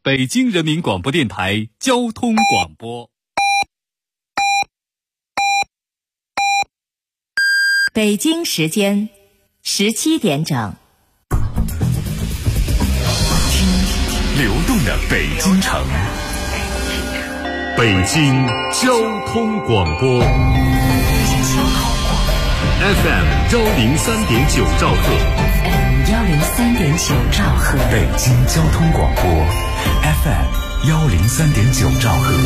北京人民广播电台交通广播。 北京时间17点整。 听流动的北京城，北京交通广播 FM 103.9兆赫 103.9兆赫， 北京交通广播 FM 103.9兆赫。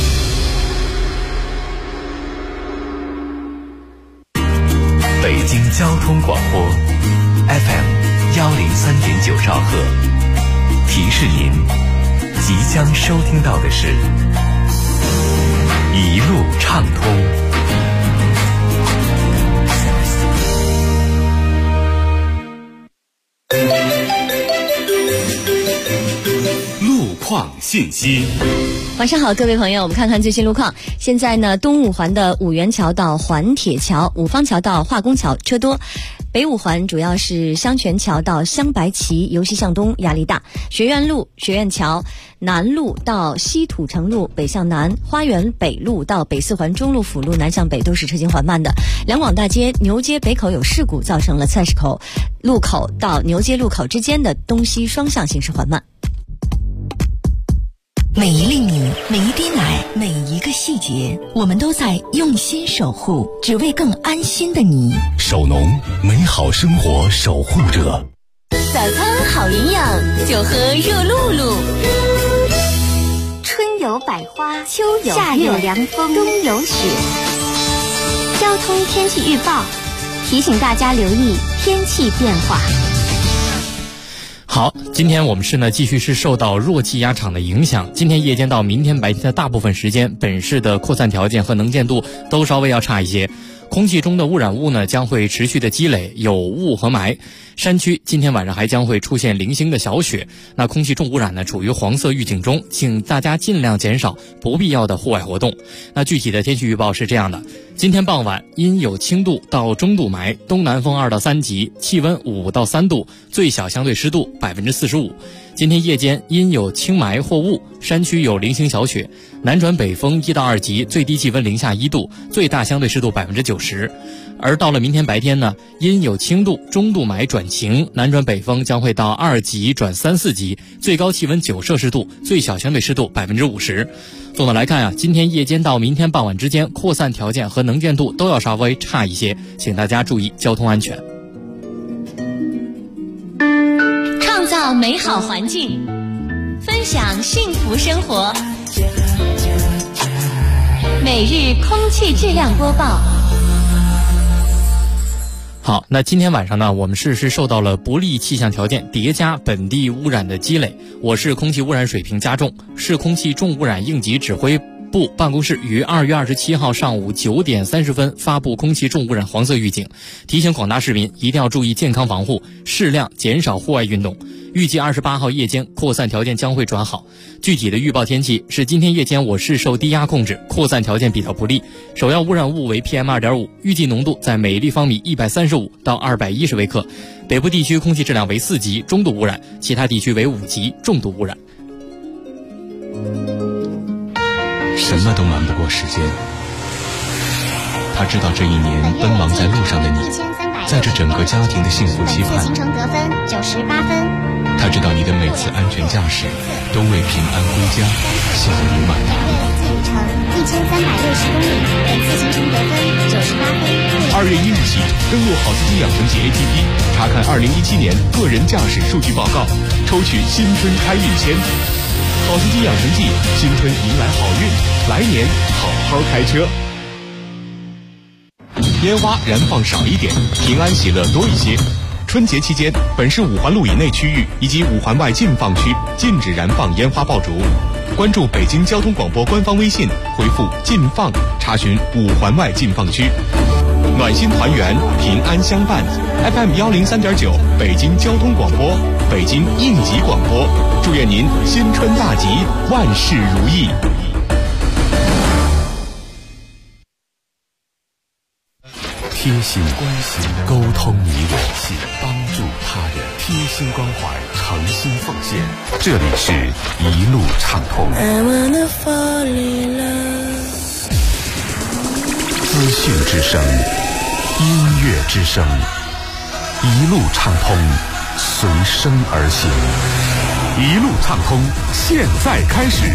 北京交通广播 FM 103.9兆赫，提示您即将收听到的是一路畅通。路况信息。 晚上好，各位朋友，我们看看最新路况。现在呢，东五环的五元桥到环铁桥、五方桥到化工桥车多；北五环主要是香泉桥到香白旗由西向东压力大；学院路、学院桥、南路到西土城路北向南、花园北路到北四环中路辅路南向北都是车行缓慢的。两广大街牛街北口有事故，造成了菜市口路口到牛街路口之间的东西双向行驶缓慢。 每一粒米，每一滴奶，每一个细节，我们都在用心守护，只为更安心的你。 守农，美好生活守护者。 早餐好营养，就喝热露露。 春有百花，秋有夏有凉风，冬有雪。交通天气预报提醒大家留意天气变化。 好，今天我们市呢继续是受到弱气压场的影响，今天夜间到明天白天的大部分时间，本市的扩散条件和能见度都稍微要差一些。空气中的污染物呢将会持续的积累，有雾和霾。山区今天晚上还将会出现零星的小雪，那空气重污染呢处于黄色预警中，请大家尽量减少不必要的户外活动。那具体的天气预报是这样的：今天傍晚阴有轻度到中度霾，东南风2到3级，气温5到3度，最小相对湿度45%。今天夜间阴有轻霾或雾，山区有零星小雪，南转北风1到2级，最低气温零下1度，最大相对湿度90%。而到了明天白天呢，阴有轻度、中度霾转晴，南转北风将会到2级转3、4级，最高气温9摄氏度，最小相对湿度50%。总的来看啊，今天夜间到明天傍晚之间，扩散条件和能见度都要稍微差一些，请大家注意交通安全。 创造美好环境，分享幸福生活。每日空气质量播报。 好，那今天晚上呢，我们市是受到了不利气象条件叠加本地污染的积累，我市空气污染水平加重。市空气重污染应急指挥部办公室于2月27号上午9点30分发布空气重污染黄色预警，提醒广大市民一定要注意健康防护，适量减少户外运动。预计28号夜间扩散条件将会转好。具体的预报天气是今天夜间我市受低压控制，扩散条件比较不利，首要污染物为 PM2.5， 预计浓度在每立方米135到210微克。北部地区空气质量为4级中度污染，其他地区为5级重度污染。 什么都瞒不过时间。他知道这一年奔忙在路上的你，在这整个家庭的幸福期盼。 行程得分98分。 他知道你的每次安全驾驶都为平安归家心无满堂。 里程1360公里，本次行程得分98分。 2月1日起，登录好司机养成记 APP， 查看2017年个人驾驶数据报告，抽取新春开运签。好司机养成记，新春迎来好运，来年好好开车。烟花燃放少一点，平安喜乐多一些。春节期间，本市5环路以内区域以及5环外禁放区禁止燃放烟花爆竹。关注北京交通广播官方微信，回复禁放查询5环外禁放区。暖心团圆，平安相伴。FM 103.9，北京交通广播，北京应急广播，祝愿您新春大吉，万事如意。 贴心、关心、沟通你我，帮助他人，贴心关怀，诚心奉献。这里是一路畅通。资讯之声，音乐之声，一路畅通，随声而行。一路畅通，现在开始。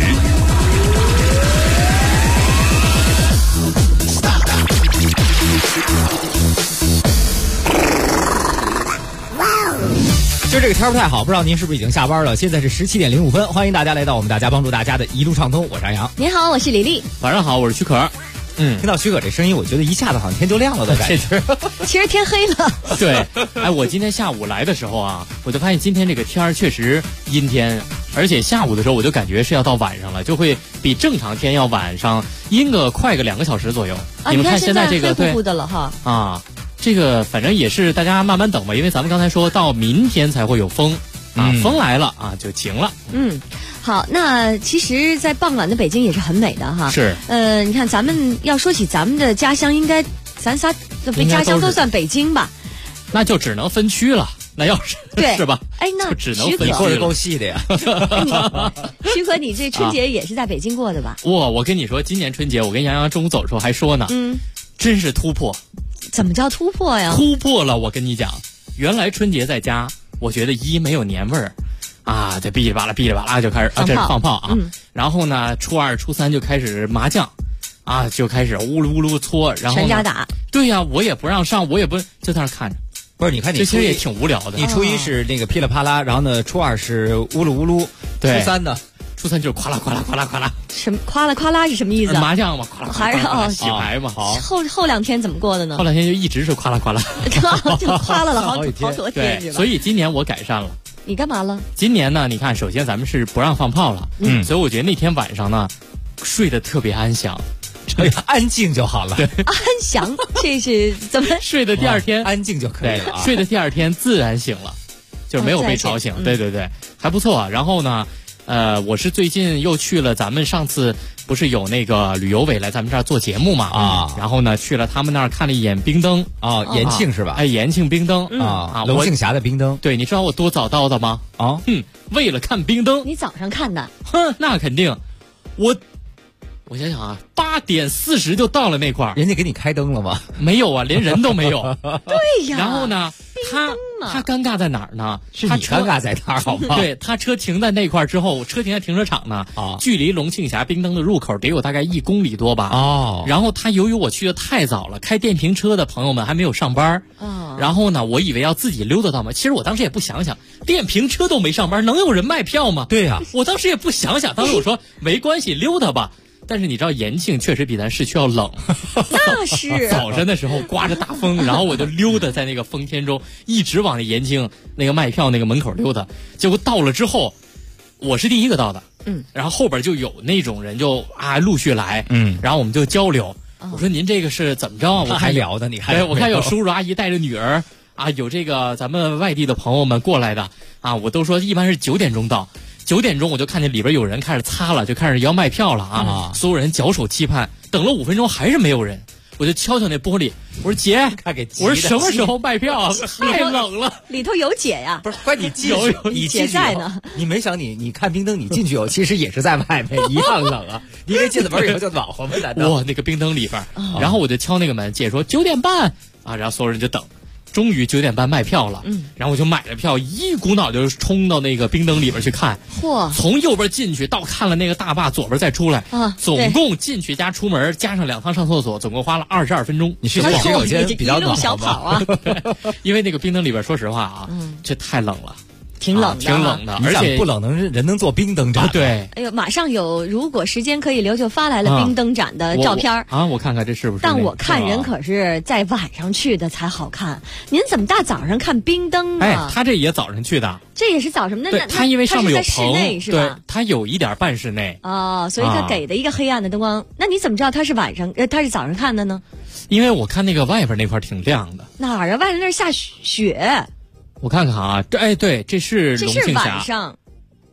就这个天不太好，不知道您是不是已经下班了？现在是17点05分，欢迎大家来到我们大家帮助大家的一路畅通，我是杨洋。 你好，我是李丽。 晚上好，我是许可。 听到许可这声音，我觉得一下子好像天就亮了的感觉。 其实天黑了。 对，哎，我今天下午来的时候啊，我就发现今天这个天儿确实阴天，而且下午的时候我就感觉是要到晚上了，就会比正常天要晚上阴快个2个小时左右。 啊， 你们看现在这个黑乎乎的了哈。 啊，这个反正也是大家慢慢等吧，因为咱们刚才说到明天才会有风啊，风来了啊就晴了。 好，那其实，在傍晚的北京也是很美的哈。 是。 你看，咱们要说起咱们的家乡，应该咱仨家乡都算北京吧？ 那就只能分区了。那要是对是吧？ 哎，那就只能分区了。 过得够细的呀。 徐哥，你这春节也是在北京过的吧？ 我跟你说，今年春节我跟杨洋中午走的时候还说呢，真是突破。 怎么叫突破呀？ 突破了，我跟你讲，原来春节在家，我觉得没有年味儿。啊，这哔哩吧啦就开始放炮啊，然后呢，初2、初3就开始麻将，啊，就开始呜噜呜噜搓，然后全家打。对呀，我也不让上，我也不就在那看着。 不是，你看你这其实也挺无聊的。 你初1是那个噼里啪啦，然后呢，初2是呜噜呜噜， 对， 初3呢？ 初3就是夸啦。 什么夸啦是什么意思啊？ 麻将嘛，夸啦。 还是洗牌嘛。好。 后2天怎么过的呢？ 后2天就一直是夸啦。 就夸了好多天是吧？ 所以今年我改善了。 你干嘛了？ 今年呢，你看，首先咱们是不让放炮了，所以我觉得那天晚上呢，睡得特别安详， 安静就好了。 对， 安详，这是怎么睡的？第2天安静就可以了。 睡的第2天自然醒了，就是没有被吵醒。对，还不错。然后呢，我是最近又去了咱们上次不是有那个旅游委来咱们这儿做节目嘛啊，然后呢去了他们那儿看了一眼冰灯啊，延庆是吧？ 哎，延庆冰灯啊，龙庆峡的冰灯。 对，你知道我多早到的吗？啊，为了看冰灯。 你早上看的？ 那肯定。我想想啊，8点40就到了那块儿。 人家给你开灯了吗？ 没有啊，连人都没有。 对呀。 然后呢，他尴尬在哪儿呢？ 是你尴尬在哪儿好吗？ 对，他车停在那块儿之后，车停在停车场呢，距离龙庆峡冰灯的入口得有大概1公里多吧。哦。然后他由于我去的太早了，开电瓶车的朋友们还没有上班。哦。然后呢，我以为要自己溜达到嘛，其实我当时也不想想，电瓶车都没上班，能有人卖票吗？ 对呀。 我当时也不想想，当时我说没关系，溜达吧。但是你知道延庆确实比咱市区要冷， 那是早晨的时候刮着大风，然后我就溜达在那个风天中，一直往那延庆那个卖票那个门口溜达。结果到了之后，我是第一个到的，然后后边就有那种人就陆续来，然后我们就交流。我说您这个是怎么着啊？我还聊的，你看， 对，我看有叔叔阿姨带着女儿啊，有这个咱们外地的朋友们过来的啊，我都说一般是9点钟到。9点钟我就看见里边有人开始擦了，就开始要卖票了啊！所有人翘首期盼，等了5分钟还是没有人，我就敲敲那玻璃，我说姐，我说什么时候卖票啊？太冷了， 里头有姐呀！ 不是，关你进去，你姐在呢。 你没想你看冰灯，你进去有，其实也是在外面一样冷啊。你以为进了门以后就暖和吗？难道？ 哇，那个冰灯里边，然后我就敲那个门，姐说9点半啊，然后所有人就等。终于9点半卖票了，然后我就买了票，一股脑就冲到那个冰灯里边去看。嚯！从右边进去到看了那个大坝，左边再出来，总共进去加出门加上2趟上厕所，总共花了22分钟。 你是洗手间比较暖小跑啊？ 因为那个冰灯里边，说实话啊，这太冷了。 挺冷的，而且不冷人能做冰灯展。 对， 哎呦，马上有，如果时间可以留，就发来了冰灯展的照片我看看这是不是？ 但我看人可是在晚上去的才好看。您怎么大早上看冰灯呢？ 哎，他这也早上去的。 这也是早上的。 对，他因为上面有室内是吧？ 对，他有一点半室内。 哦，所以他给的一个黑暗的灯光。那你怎么知道他是他是早上看的呢？ 因为我看那个外边那块挺亮的。 哪儿啊？外边那下雪。 我看看啊，对，这是龙庆峡。 这是晚上。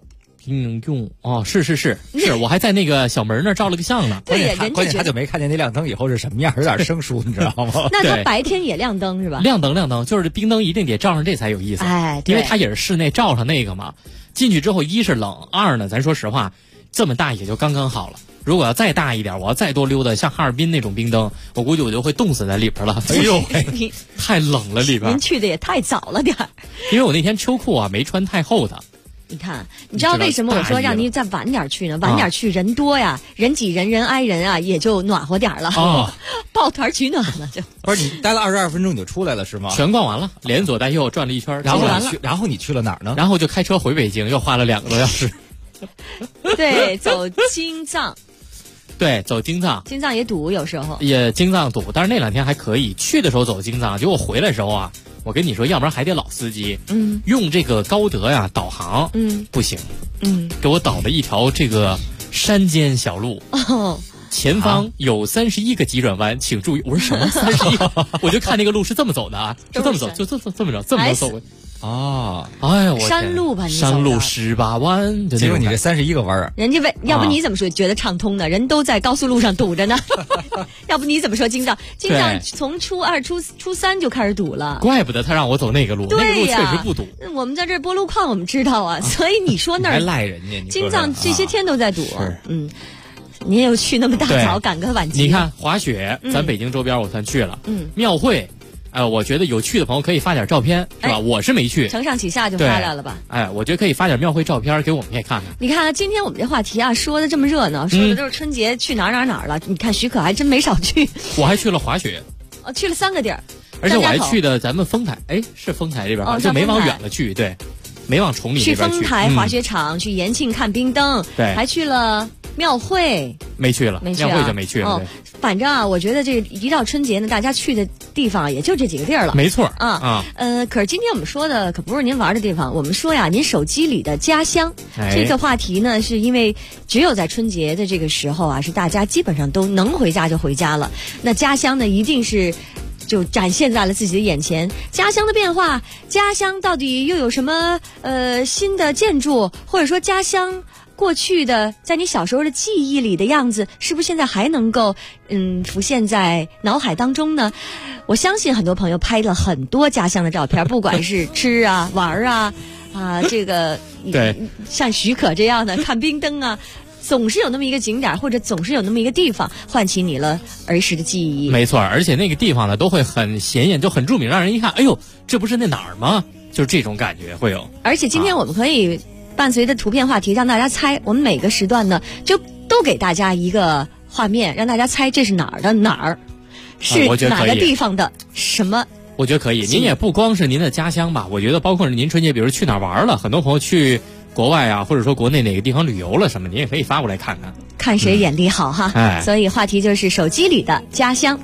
用哦，是，我还在那个小门那儿照了个相呢。 对呀， 关键他就没看见那亮灯以后是什么样，有点生疏，你知道吗？ 那他白天也亮灯是吧？ 亮灯，就是冰灯一定得照上这才有意思。 哎， 因为它也是室内照上那个嘛。进去之后，一是冷，二呢，咱说实话，这么大也就刚刚好了。如果要再大一点，我要再多溜达，像哈尔滨那种冰灯，我估计我就会冻死在里边了。哎呦，太冷了里边。 您去的也太早了点儿。 因为我那天秋裤啊没穿太厚的。 你看，你知道为什么我说让您再晚点去呢？晚点去人多呀，人挤人，人挨人啊，也就暖和点了。哦，抱团取暖了就。 不是你待了22分钟你就出来了是吗？ 全逛完了，连左带右转了一圈， 然后你去了哪儿呢？ 然后就开车回北京，又花了2个多小时。 对，走京藏。 对，走京藏， 京藏也堵，有时候也京藏堵，但是那2天还可以。去的时候走京藏，结果回来的时候啊，我跟你说，要不然还得老司机，用这个高德呀导航，不行，给我导了一条这个山间小路，前方有31个急转弯，请注意。我说什么31？我就看那个路是这么走的啊，是这么走，就这么着，这么着走过。 哦， 哎呀，我山路吧， 山路18弯， 结果你这31个弯啊！ 人家要不你怎么说觉得畅通呢？人都在高速路上堵着呢，要不你怎么说京藏从初2、初3就开始堵了？ 怪不得他让我走那个路，那个路确实不堵。 我们在这儿拨路况，我们知道啊，所以你说那儿还赖人家， 京藏这些天都在堵。你也有去那么大早赶个晚集。 你看滑雪，咱北京周边我算去了，庙会。我觉得有趣的朋友可以发点照片，是吧？我是没去， 承上启下就发来了吧？ 我觉得可以发点庙会照片给我们也看看。 你看，今天我们这话题啊，说的这么热闹，说的都是春节去哪儿了。你看许可还真没少去， 我还去了滑雪， 去了3个地儿， 而且我还去的咱们丰台，是丰台这边，就没往远了去，对，没往崇礼那边去丰台滑雪场，去延庆看冰灯， 对， 还去了庙会， 没去了，庙会就没去了。 反正啊，我觉得这一到春节呢，大家去的地方也就这几个地儿了。 没错可是今天我们说的可不是您玩的地方，我们说呀，您手机里的家乡。这个话题呢，是因为只有在春节的这个时候啊，是大家基本上都能回家就回家了。那家乡呢，一定是就展现在了自己的眼前。家乡的变化，家乡到底又有什么新的建筑，或者说家乡过去的在你小时候的记忆里的样子，是不是现在还能够浮现在脑海当中呢？我相信很多朋友拍了很多家乡的照片，不管是吃啊玩啊这个对， 像许可这样的看冰灯啊，总是有那么一个景点，或者总是有那么一个地方唤起你了儿时的记忆。 没错，而且那个地方呢都会很显眼，就很著名，让人一看，哎呦，这不是那哪儿吗？就是这种感觉会有。 而且今天我们可以伴随着图片话题让大家猜，我们每个时段呢就都给大家一个画面，让大家猜这是哪儿的哪儿，是哪个地方的什么。 我觉得可以。您也不光是您的家乡吧，我觉得包括是您春节比如去哪儿玩了，很多朋友去国外啊，或者说国内哪个地方旅游了什么，您也可以发过来看看， 看谁眼力好哈。所以话题就是手机里的家乡。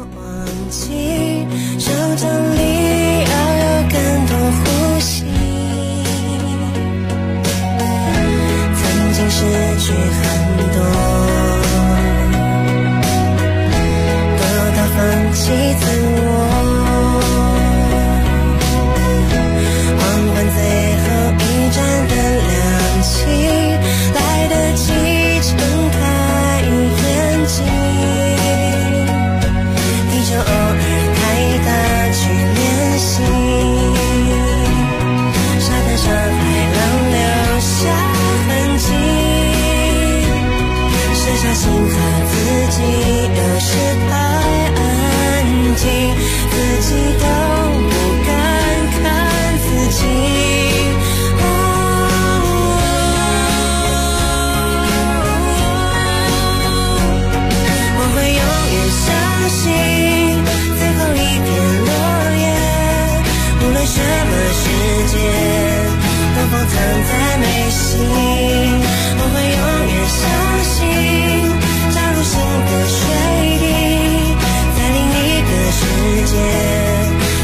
失去很多，多到放弃自我。黄昏最后一盏灯亮起，来得及睁开眼睛，地球偶尔太大去练习，沙滩上海浪留下痕迹。小心和自己有时太安静，自己都不敢看自己。我会永远相信最后一片落叶，无论什么时间都封藏在眉心。我会永远相信新的水滴，在另一个世界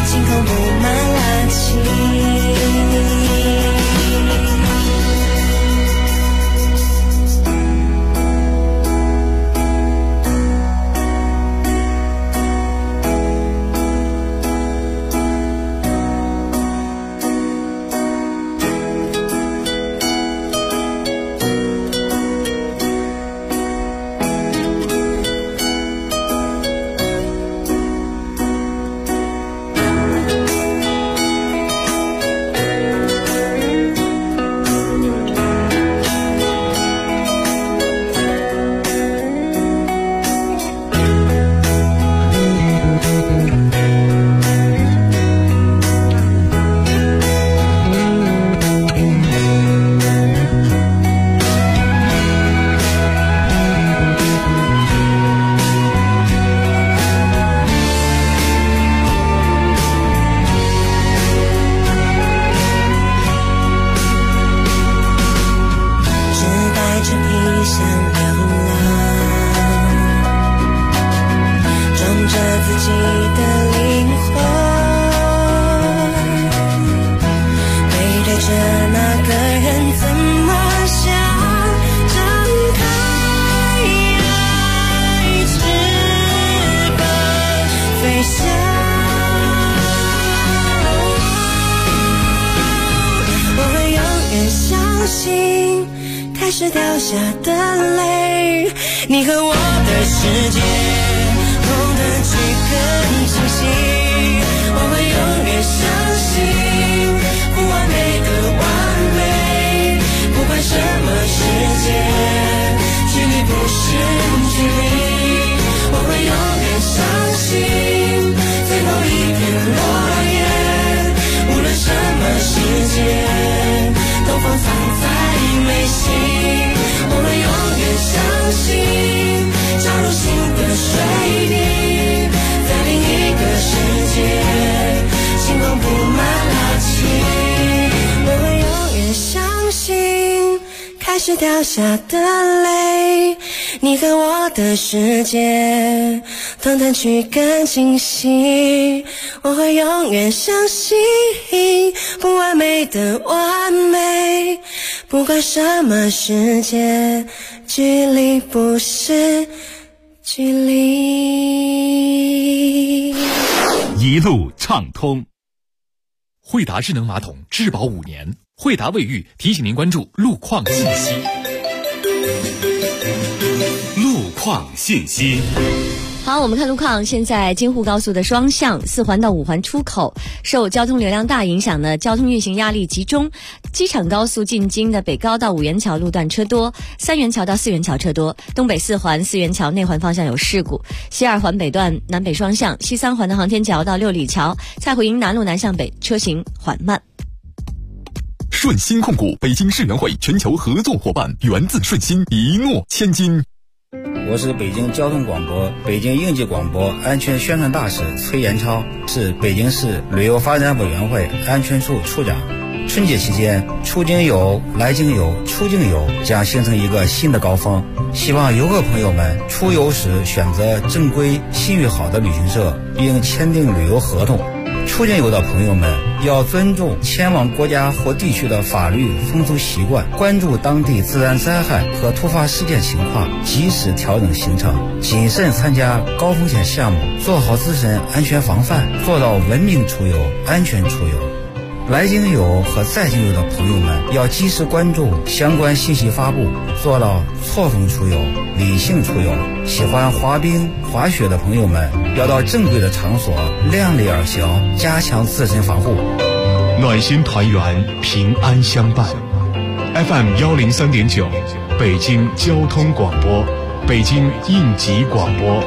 始掉下的泪，你和我的世界红灯区更清晰，我会永远相信不完美的完美，不管什么世界，距离不是距离，我会永远相信最后一片落叶，无论什么世界都放藏在眉心，我会永远相信加入新的水滴，在另一个世界星光布满了漆，我会永远相信开始掉下的泪，你和我的世界灯灯去更清晰，我会永远相信不完美的完美，不管什么世界，距离不是距离。 一路畅通。 惠达智能马桶质保5年，惠达卫浴提醒您关注路况信息。 路况信息。 好，我们看路况。现在京沪高速的双向4环到5环出口受交通流量大影响呢，交通运行压力集中。机场高速进京的北高到五元桥路段车多，三元桥到四元桥车多。东北4环四元桥内环方向有事故。西2环北段南北双向，西3环的航天桥到六里桥、蔡慧营南路南向北车行缓慢。 顺鑫控股北京世园会全球合作伙伴，源自顺鑫，一诺千金。 我是北京交通广播、北京应急广播安全宣传大使崔延超，是北京市旅游发展委员会安全处处长。春节期间，出京游、来京游、出境游将形成一个新的高峰，希望游客朋友们出游时选择正规、信誉好的旅行社，并签订旅游合同。出境游的朋友们要尊重前往国家或地区的法律风俗习惯，关注当地自然灾害和突发事件情况，及时调整行程，谨慎参加高风险项目，做好自身安全防范，做到文明出游、安全出游。来京游和在京游的朋友们要及时关注相关信息发布，做到错峰出游、理性出游。喜欢滑冰、滑雪的朋友们要到正规的场所，量力而行，加强自身防护。 暖心团圆，平安相伴。FM 103.9，北京交通广播，北京应急广播。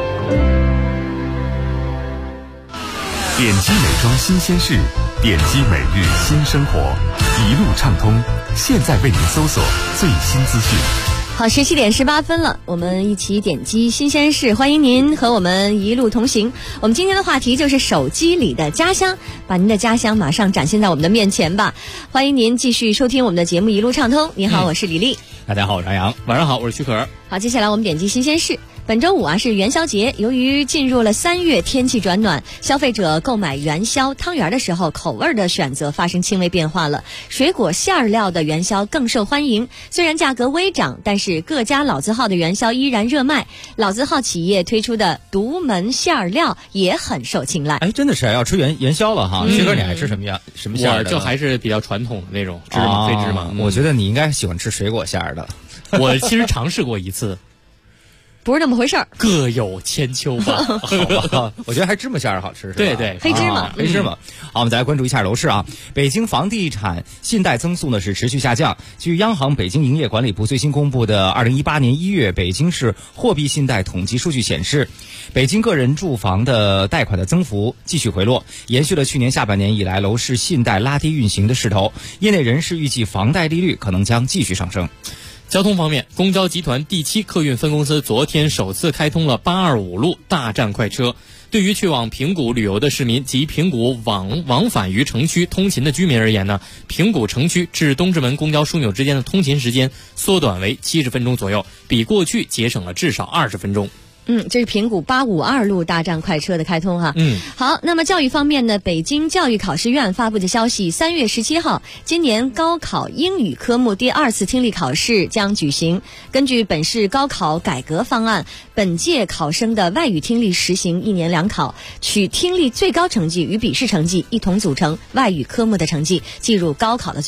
点击美妆新鲜事，点击每日新生活，一路畅通。现在为您搜索最新资讯。 好，17点18分了，我们一起点击新鲜事，欢迎您和我们一路同行。我们今天的话题就是手机里的家乡，把您的家乡马上展现在我们的面前吧。欢迎您继续收听我们的节目一路畅通。你好，我是李丽。 大家好，我是张扬。 晚上好，我是徐可。 好，接下来我们点击新鲜事。本周五是元宵节，由于进入了3月，天气转暖，消费者购买元宵汤圆的时候，口味的选择发生轻微变化了。水果馅料的元宵更受欢迎，虽然价格微涨，但是各家老字号的元宵依然热卖。老字号企业推出的独门馅料也很受青睐。 哎，真的是要吃元宵了哈！徐哥，你爱吃什么馅的？ 我就还是比较传统的那种芝麻非芝麻。 我觉得你应该喜欢吃水果馅的。 我其实尝试过一次。 不是那么回事儿， 各有千秋吧。 好吧，我觉得还芝麻馅儿好吃，是吧？ 对对， 黑芝麻， 黑芝麻。好，我们再来关注一下楼市啊。北京房地产信贷增速呢是持续下降。据央行北京营业管理部最新公布的2018年1月北京市货币信贷统计数据显示，北京个人住房的贷款的增幅继续回落，延续了去年下半年以来楼市信贷拉低运行的势头。业内人士预计房贷利率可能将继续上升。 交通方面，公交集团第7客运分公司昨天首次开通了825路大站快车。对于去往平谷旅游的市民及平谷往返于城区通勤的居民而言呢，平谷城区至东直门公交枢纽之间的通勤时间缩短为70分钟左右，比过去节省了至少20分钟。 这是平谷852路大站快车的开通哈。好，那么教育方面呢，北京教育考试院发布的消息，3月17号，今年高考英语科目第2次听力考试将举行。根据本市高考改革方案，本届考生的外语听力实行1年2考，取听力最高成绩与笔试成绩一同组成外语科目的成绩，计入高考的总分。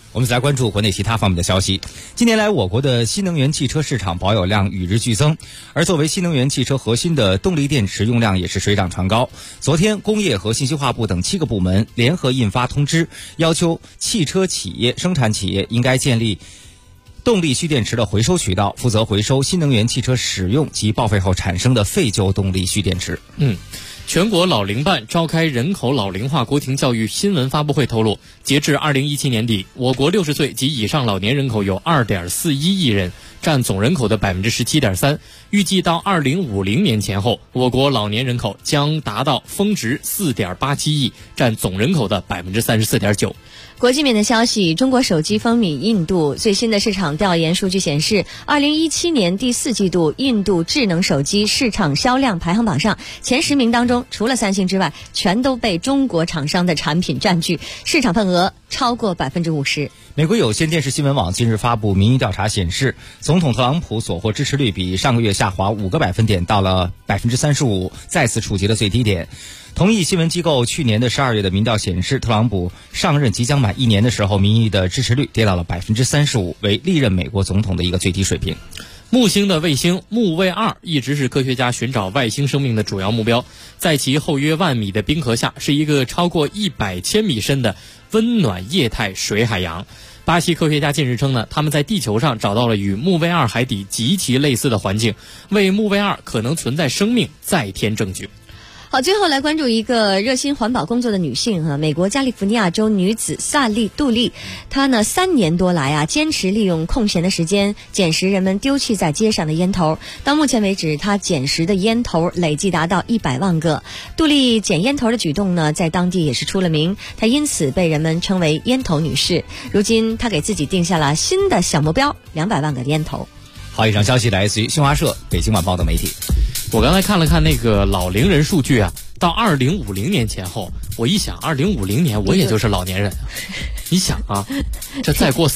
我们再来关注国内其他方面的消息。近年来，我国的新能源汽车市场保有量与日俱增，而作为新能源汽车核心的动力电池用量也是水涨船高。昨天，工业和信息化部等7个部门联合印发通知，要求汽车企业、生产企业应该建立动力蓄电池的回收渠道，负责回收新能源汽车使用及报废后产生的废旧动力蓄电池。 全国老龄办召开人口老龄化国情教育新闻发布会透露，截至2017年底，我国60岁及以上老年人口有2.41亿人，占总人口的17.3%。预计到2050年前后，我国老年人口将达到峰值4.87亿，占总人口的34.9%。 国际面的消息，中国手机风靡印度。最新的市场调研数据显示，2017年第4季度，印度智能手机市场销量排行榜上前10名当中，除了三星之外，全都被中国厂商的产品占据，市场份额超过50%。 美国有线电视新闻网近日发布民意调查显示，总统特朗普所获支持率比上个月下滑5个百分点，到了35%，再次触及了最低点。同一新闻机构去年的12月的民调显示，特朗普上任即将满1年的时候，民意的支持率跌到了35%，为历任美国总统的一个最低水平。 木星的卫星木卫2一直是科学家寻找外星生命的主要目标。在其厚约1万米的冰河下，是一个超过100千米深的温暖液态水海洋。巴西科学家近日称呢，他们在地球上找到了与木卫2海底极其类似的环境，为木卫2可能存在生命再添证据。 好，最后来关注一个热心环保工作的女性美国加利福尼亚州女子萨利杜利，她呢3年多来坚持利用空闲的时间捡拾人们丢弃在街上的烟头。到目前为止，她捡拾的烟头累计达到100万个。杜利捡烟头的举动呢，在当地也是出了名，她因此被人们称为烟头女士。如今，她给自己定下了新的小目标，200万个烟头。 好，以上消息来自于新华社、北京晚报等媒体。 我刚才看了看那个老龄人数据到2050年前后，我一想2050年我也就是老年人你想这再过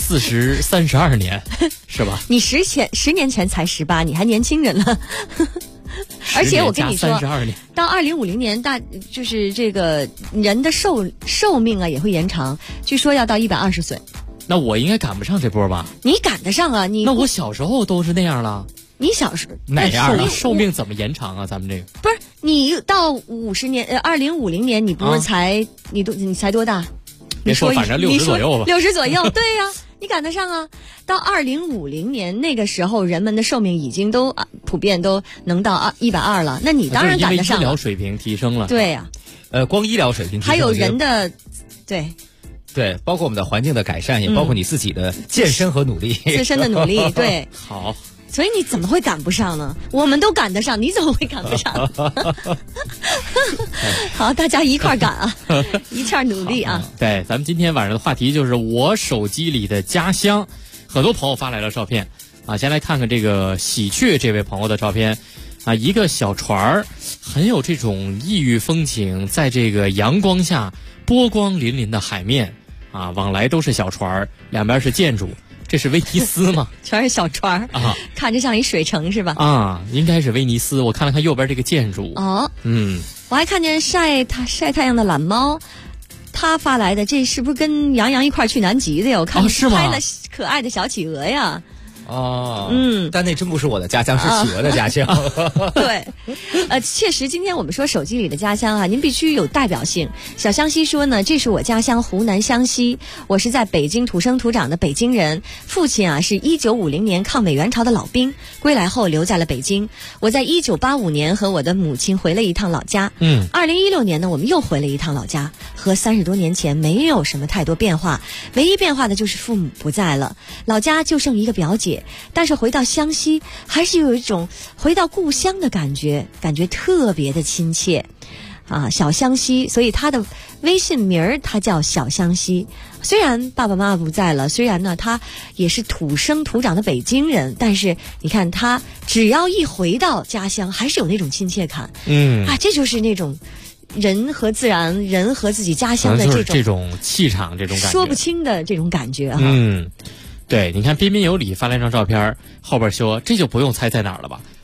32年是吧？ 你10年前才18，你还年轻人呢而且我跟你说 ，32年到2050年就是这个人的寿命也会延长，据说要到120岁。 那我应该赶不上这波吧？ 你赶得上啊！ 那我小时候都是那样了。 你小时候哪样了？ 寿命怎么延长啊？咱们这个不是你到50年，2050年你不是才你才多大？ 别说，反正60左右吧。 60左右，对呀，你赶得上啊！到2050年那个时候，人们的寿命已经都普遍都能到120了，那你当然赶得上了。 因为医疗水平提升了。 对呀。 光医疗水平提升， 还有人的对，包括我们的环境的改善，也包括你自己的健身和努力， 自身的努力，对。 好。 所以你怎么会赶不上呢？我们都赶得上，你怎么会赶不上？好，大家一块赶一块努力对，咱们今天晚上的话题就是我手机里的家乡，很多朋友发来了照片先来看看这个喜鹊这位朋友的照片一个小船儿，很有这种异域风情，在这个阳光下波光粼粼的海面往来都是小船儿，两边是建筑。这是威尼斯吗？ 全是小船看着像一水城是吧？ 应该是威尼斯。我看了看右边这个建筑。 我还看见晒太阳的懒猫，他发来的，这是不是跟杨洋一块去南极的呀？我看是吗？ 拍了可爱的小企鹅呀。 但那真不是我的家乡，是企鹅的家乡。 对，确实，今天我们说手机里的家乡您必须有代表性。小湘西说呢，这是我家乡湖南湘西，我是在北京土生土长的北京人，父亲是1950年抗美援朝的老兵，归来后留在了北京。我在1985年和我的母亲回了一趟老家，2016年呢，我们又回了一趟老家，和30多年前没有什么太多变化，唯一变化的就是父母不在了，老家就剩一个表姐。但是回到湘西，还是有一种回到故乡的感觉特别的亲切小湘西，所以他的微信名他叫小湘西。虽然爸爸妈妈不在了，虽然呢他也是土生土长的北京人，但是你看他只要一回到家乡，还是有那种亲切感。这就是那种人和自然，人和自己家乡的这种气场，这种感觉说不清的这种感觉对，你看彬彬有礼发来张照片，后边说这就不用猜在哪儿了吧？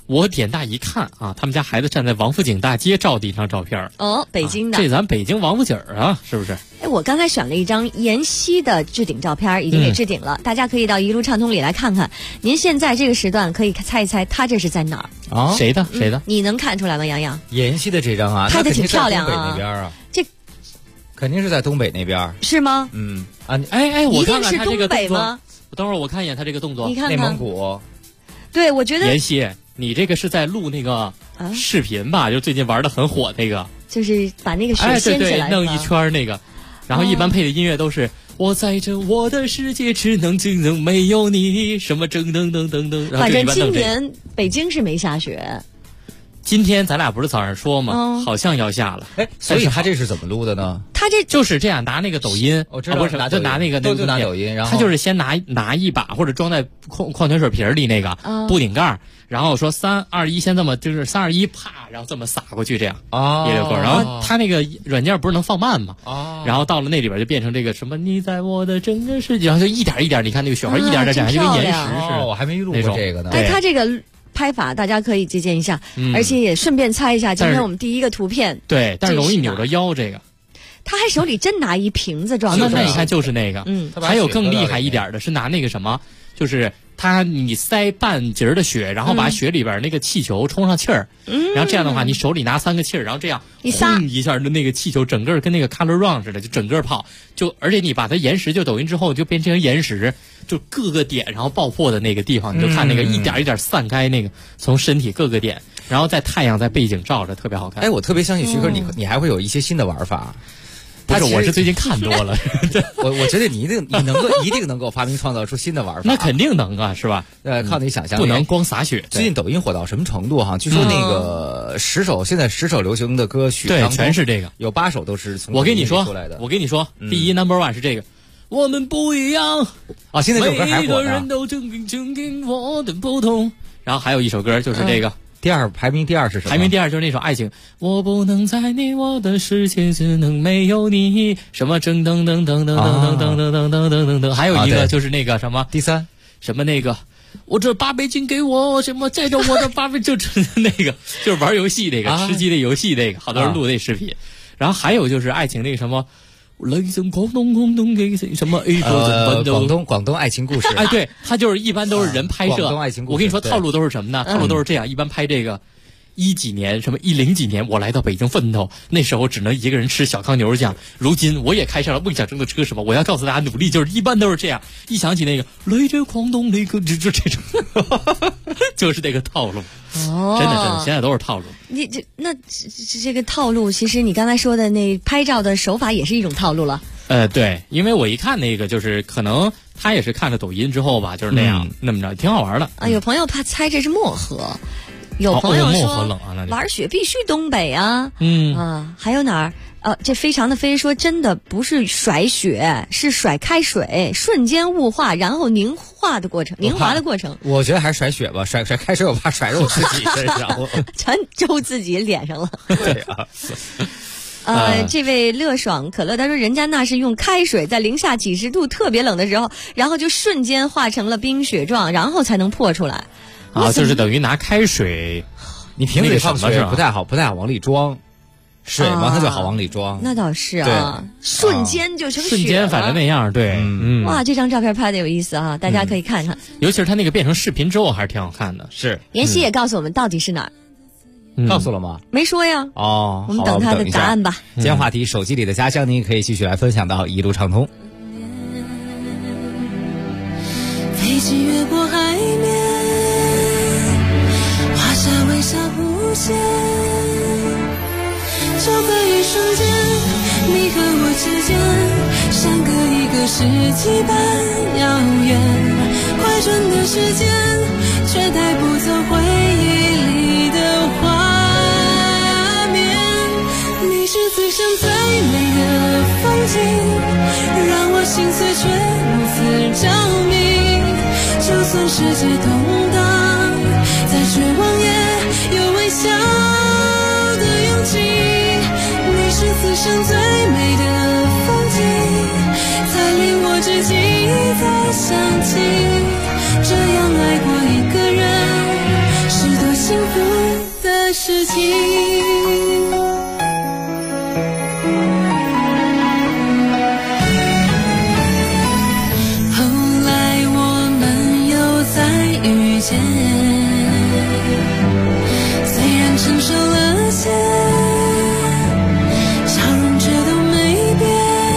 我点大一看啊，他们家孩子站在王府井大街照的一张照片。 哦，北京的， 这咱北京王府井啊，是不是？ 哎，我刚才选了一张妍希的置顶照片，已经给置顶了，大家可以到一路畅通里来看看。您现在这个时段可以猜一猜，他这是在哪儿？ 啊， 谁的？谁的？ 你能看出来吗？杨洋， 妍希的这张啊， 拍的挺漂亮啊， 那肯定是在东北那边啊， 这肯定是在东北那边， 是吗？ 我看看他这个动作一定是东北吗？ 等会儿我看一眼他这个动作， 你看看内蒙古。 对，我觉得妍希，你这个是在录那个视频吧？就最近玩的很火那个， 就是把那个雪掀起来， 弄一圈那个，然后一般配的音乐都是我在这我的世界只能没有你，什么噔噔噔噔噔。 反正今年北京是没下雪。 今天咱俩不是早上说吗？好像要下了。 所以他这是怎么录的呢？ 他这就是这样，拿那个抖音， 我知道， 不是就拿那个就拿抖音，然后他就是先拿一把或者装在矿泉水瓶里那个布顶盖，然后说3、2、1，先这么就是3、2、1，啪，然后这么撒过去，这样一溜够。然后他那个软件不是能放慢吗？然后到了那里边就变成这个什么你在我的整个世界，然后就一点一点，你看那个雪花一点点展，就跟岩石似的。 我还没录过这个呢。 哎，他这个拍法大家可以借鉴一下，而且也顺便猜一下今天我们第一个图片。 对，但是容易扭着腰这个。 他还手里真拿一瓶子装的， 那你看就是那个。还有更厉害一点的是拿那个什么，就是你塞半截的雪，然后把雪里边那个气球充上气儿，然后这样的话你手里拿3个气儿，然后这样轰一下，那个气球整个跟那个 color run 似的，就整个泡，而且你把它岩石就抖音之后就变成岩石，就各个点然后爆破的那个地方，你就看那个一点一点散开，那个从身体各个点，然后在太阳在背景照着，特别好看。 哎，我特别相信徐哥，你还会有一些新的玩法。 不是，我是最近看多了。 我觉得你一定能够发明创造出新的玩法。 那肯定能啊，是吧？ 靠你想象力。 不能光洒雪。 最近抖音火到什么程度哈？据说那个现在10首流行的歌曲， 对，全是这个， 有8首都是从我跟你说出来的。 我跟你说，第一 No.1 是这个，我们不一样啊！现在这首歌还火呢。 每个人都证明我的不同。然后还有一首歌就是这个。 排名第二是什么？ 排名第二就是那首《爱情》，我不能在你我的世界只能没有你，什么噔噔噔噔噔噔噔噔噔噔噔噔，还有一个就是那个什么第3， 什么那个我这8杯金给我什么再着我的8杯，就是那个就是玩游戏那个吃鸡的游戏那个，好多人录那视频。然后还有就是爱情那个什么。雷声广东给什么广东爱情故事。 哎，对，他就是一般都是人拍摄。 广东爱情故事。 我跟你说，套路都是什么呢？套路都是这样，一般拍这个10几年，什么10几年，我来到北京奋斗，那时候只能一个人吃小康牛肉酱。如今我也开上了梦想中的车，什么？我要告诉大家，努力就是一般都是这样。一想起那个雷着广东那个，就这种，就是这个套路。真的，现在都是套路。 这个套路，其实你刚才说的那拍照的手法也是一种套路了。 对，因为我一看那个，就是可能他也是看了抖音之后吧，就是那样那么着，挺好玩的。 有朋友怕猜这是漠河，有朋友说漠河冷啊， 玩雪必须东北啊。还有哪儿？这非常的飞说真的不是甩雪，是甩开水，瞬间雾化，然后凝华的过程。 我觉得还是甩雪吧，甩开水我怕甩入自己身上， 全周自己脸上了。 对啊。 这位乐爽可乐他说人家那是用开水在零下几十度特别冷的时候，然后就瞬间化成了冰雪状，然后才能破出来。 就是等于拿开水， 你瓶子里放水不太好往里装。水嘛，它就好往里装。 那倒是啊，瞬间就成雪了。 瞬间反正那样，对。 哇，这张照片拍的有意思啊，大家可以看看。 尤其是它那个变成视频之后，还是挺好看的。 是。 妍希也告诉我们到底是哪儿。 告诉了吗？ 没说呀。 我们等他的答案吧。 今天话题手机里的家乡，您可以继续来分享到一路畅通。 飞机越过海面，华夏微笑无限。就在一瞬间，你和我之间相隔一个世纪般遥远，快转的时间却带不走回忆里的画面。你是此生最美的风景，让我心碎却如此着迷。就算世界动荡，再绝望也有微笑的勇气。是此生最美的风景，才令我至今再想起，这样爱过一个人是多幸福。 事情。后来我们又再遇见，虽然成熟了些，笑容却都没变。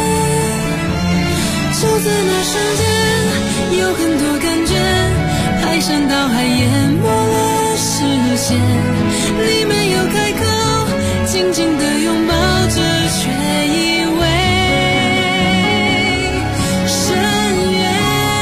就在那瞬间，有很多感觉排山倒海淹没了视线。你没有开口，紧紧地拥抱着，却以为深渊。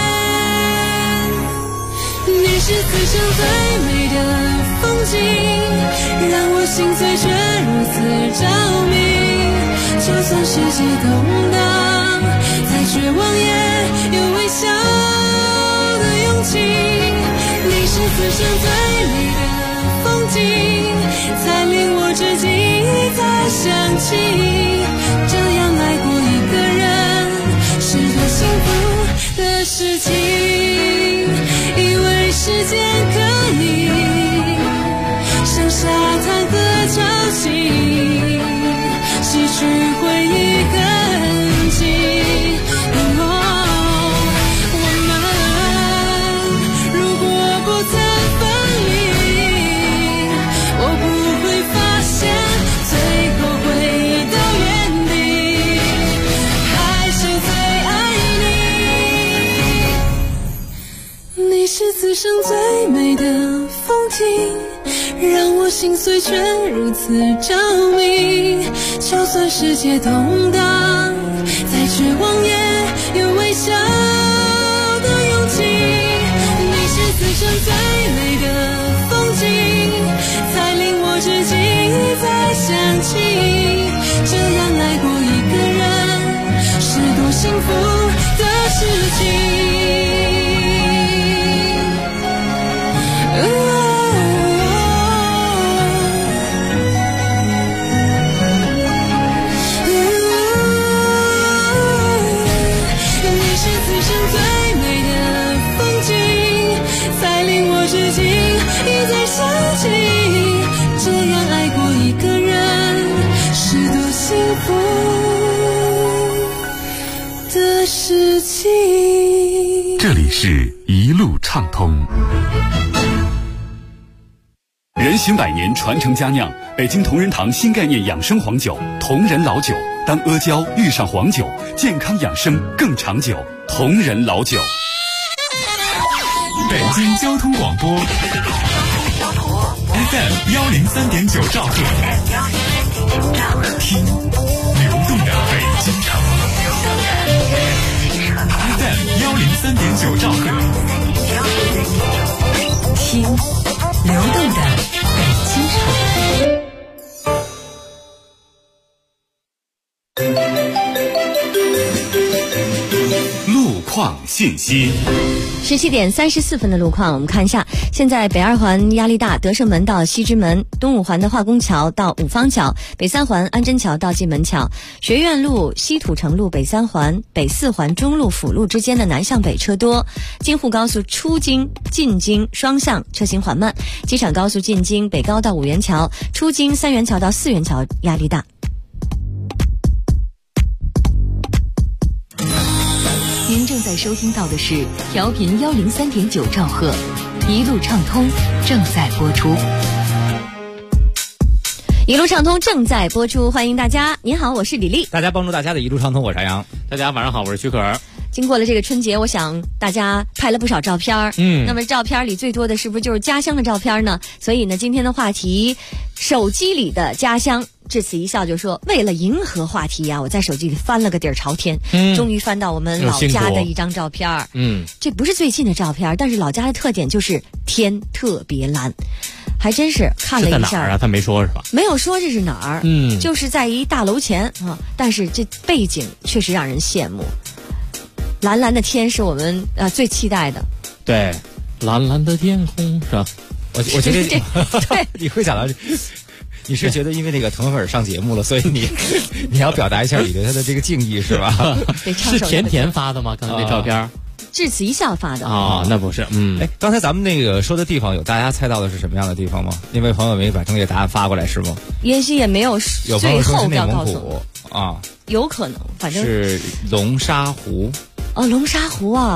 你是此生最美的风景，让我心碎却如此着迷。就算世界动荡，再绝望也有微笑的勇气。你是此生最美的风景，才令我至今一再想起。这样爱过一个人，是多幸福的事情。以为时间可以像沙滩和潮汐，洗去回忆痕迹。我们如果不曾分离，我不会发现最后回忆到原地，还是最爱你。你是此生最美的风景，让我心碎却如此着迷。就算世界动荡，再绝望也有微笑的勇气。你是此生最美的风景，才令我至今一再想起。这样爱过一个人，是多幸福的事情。 这里是一路畅通。 人行百年，传承佳酿，北京同仁堂新概念养生黄酒，同仁老酒。当阿胶遇上黄酒，健康养生更长久。同仁老酒。 北京交通广播 FM 103.9兆赫，听流动的北京城。FM 103.9兆赫， 听流动的北京城。 路况信息。 17点34分的路况，我们看一下。现在北二环压力大，德胜门到西直门，东五环的化工桥到五方桥，北三环安贞桥到蓟门桥，学院路、西土城路、北三环、北四环中路、辅路之间的南向北车多。京沪高速出京、进京双向车行缓慢。机场高速进京北高到五元桥，出京三元桥到四元桥压力大。 您正在收听到的是调频103.9兆赫，一路畅通正在播出。 一路畅通正在播出，欢迎大家。您好，我是李丽。 大家帮助大家的一路畅通，我是杨洋。 大家晚上好，我是徐可儿。 经过了这个春节，我想大家拍了不少照片。那么照片里最多的是不是就是家乡的照片呢？所以呢，今天的话题，手机里的家乡。至此一笑就说，为了迎合话题啊，我在手机里翻了个底儿朝天，终于翻到我们老家的一张照片。这不是最近的照片，但是老家的特点就是天特别蓝。还真是看了一下， 是在哪儿啊？他没说是吧？ 没有说这是哪儿，就是在一大楼前啊。但是这背景确实让人羡慕，蓝蓝的天是我们最期待的。 对，蓝蓝的天空是吧？ 我觉得对， 你会想到。你是觉得因为那个腾粉上节目了，所以你要表达一下你对他的这个敬意是吧？ 是甜甜发的吗？刚才那照片至此一笑发的啊，那不是， 哎，刚才咱们那个说的地方，有大家猜到的是什么样的地方吗？那位朋友没把正确答案发过来是吗？ 妍希也没有最后要告诉我啊， 有可能，反正是龙沙湖。 哦，龙沙湖啊，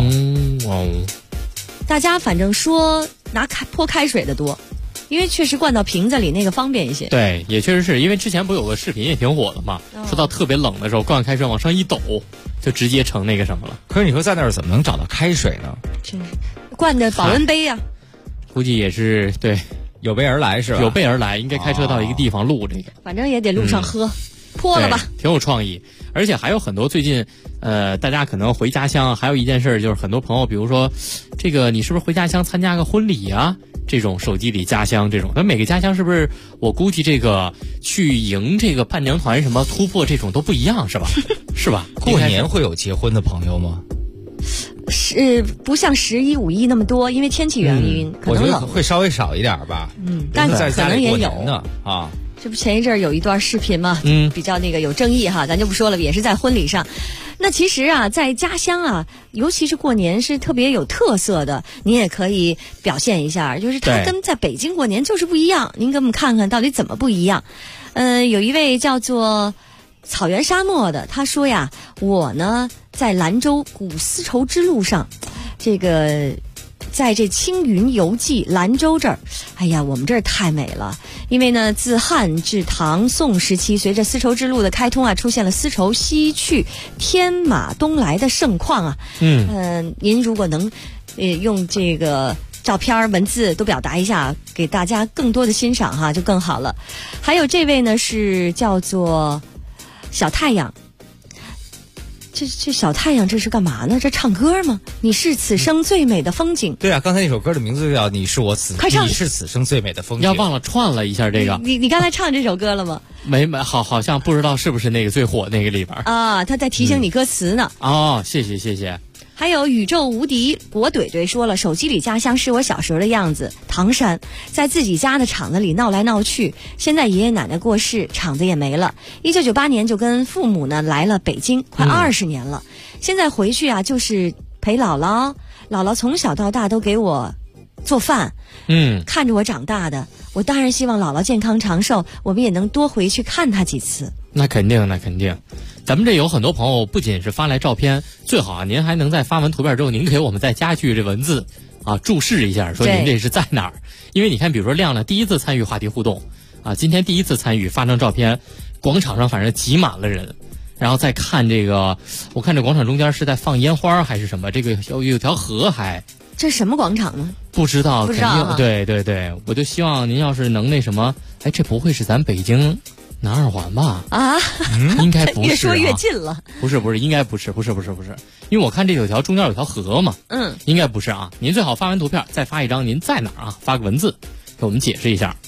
大家反正说拿泼开水的多。因为确实灌到瓶子里那个方便一些。 对，也确实是因为之前不有个视频也挺火的嘛，说到特别冷的时候，灌开水往上一抖，就直接成那个什么了。 可是你说在那儿怎么能找到开水呢？ 真是灌的保温杯呀、 估计也是对， 有备而来是吧？ 有备而来，应该开车到一个地方录这个。 反正也得路上喝，泼了吧。 挺有创意，而且还有很多最近，大家可能回家乡，还有一件事就是很多朋友，比如说，这个你是不是回家乡参加个婚礼啊？这种手机里家乡这种，那每个家乡是不是？我估计这个去迎这个伴娘团什么突破这种都不一样，是吧？是吧？ 过年会有结婚的朋友吗？ 是不像11、5、1那么多，因为天气原因，可能冷， 我觉得会稍微少一点吧。 但在可能也有呢啊。 这不前一阵儿有一段视频嘛，比较那个有争议哈，咱就不说了，也是在婚礼上。那其实啊，在家乡啊，尤其是过年是特别有特色的，您也可以表现一下，就是它跟在北京过年就是不一样。您给我们看看到底怎么不一样？有一位叫做草原沙漠的，他说呀，我呢在兰州古丝绸之路上，这个。在这青云游记兰州这儿，哎呀，我们这儿太美了。因为呢，自汉至唐宋时期，随着丝绸之路的开通啊，出现了丝绸西去、天马东来的盛况啊。您如果能，用这个照片、文字都表达一下，给大家更多的欣赏哈，就更好了。还有这位呢，是叫做小太阳。这小太阳这是干嘛呢？这唱歌吗？你是此生最美的风景。 对啊，刚才那首歌的名字叫《你是你是此生最美的风景》。 要忘了串了一下这个。 你刚才唱这首歌了吗？ 没，好像不知道是不是那个最火那个里边啊？他在提醒你歌词呢。 哦，谢谢。 还有宇宙无敌果怼怼说了，手机里家乡是我小时候的样子，唐山，在自己家的厂子里闹来闹去，现在爷爷奶奶过世，厂子也没了。1998年就跟父母呢来了北京，快20年了。现在回去啊，就是陪姥姥，姥姥从小到大都给我做饭，看着我长大的，我当然希望姥姥健康长寿，我们也能多回去看她几次。 那肯定。咱们这有很多朋友不仅是发来照片，最好啊，您还能在发完图片之后，您给我们再加句这文字啊，注释一下，说您这是在哪儿。因为你看，比如说亮亮第一次参与话题互动啊，今天第一次参与发张照片，广场上反正挤满了人，然后再看这个，我看这广场中间是在放烟花还是什么，这个有条河还。 这什么广场呢？ 不知道，肯定对，我就希望您要是能那什么，哎，这不会是咱北京南二环吧？啊，应该不是、 越说越近了。 不是，应该不是，因为我看这有条中间有条河嘛。应该不是啊。您最好发完图片再发一张您在哪儿啊，发个文字给我们解释一下。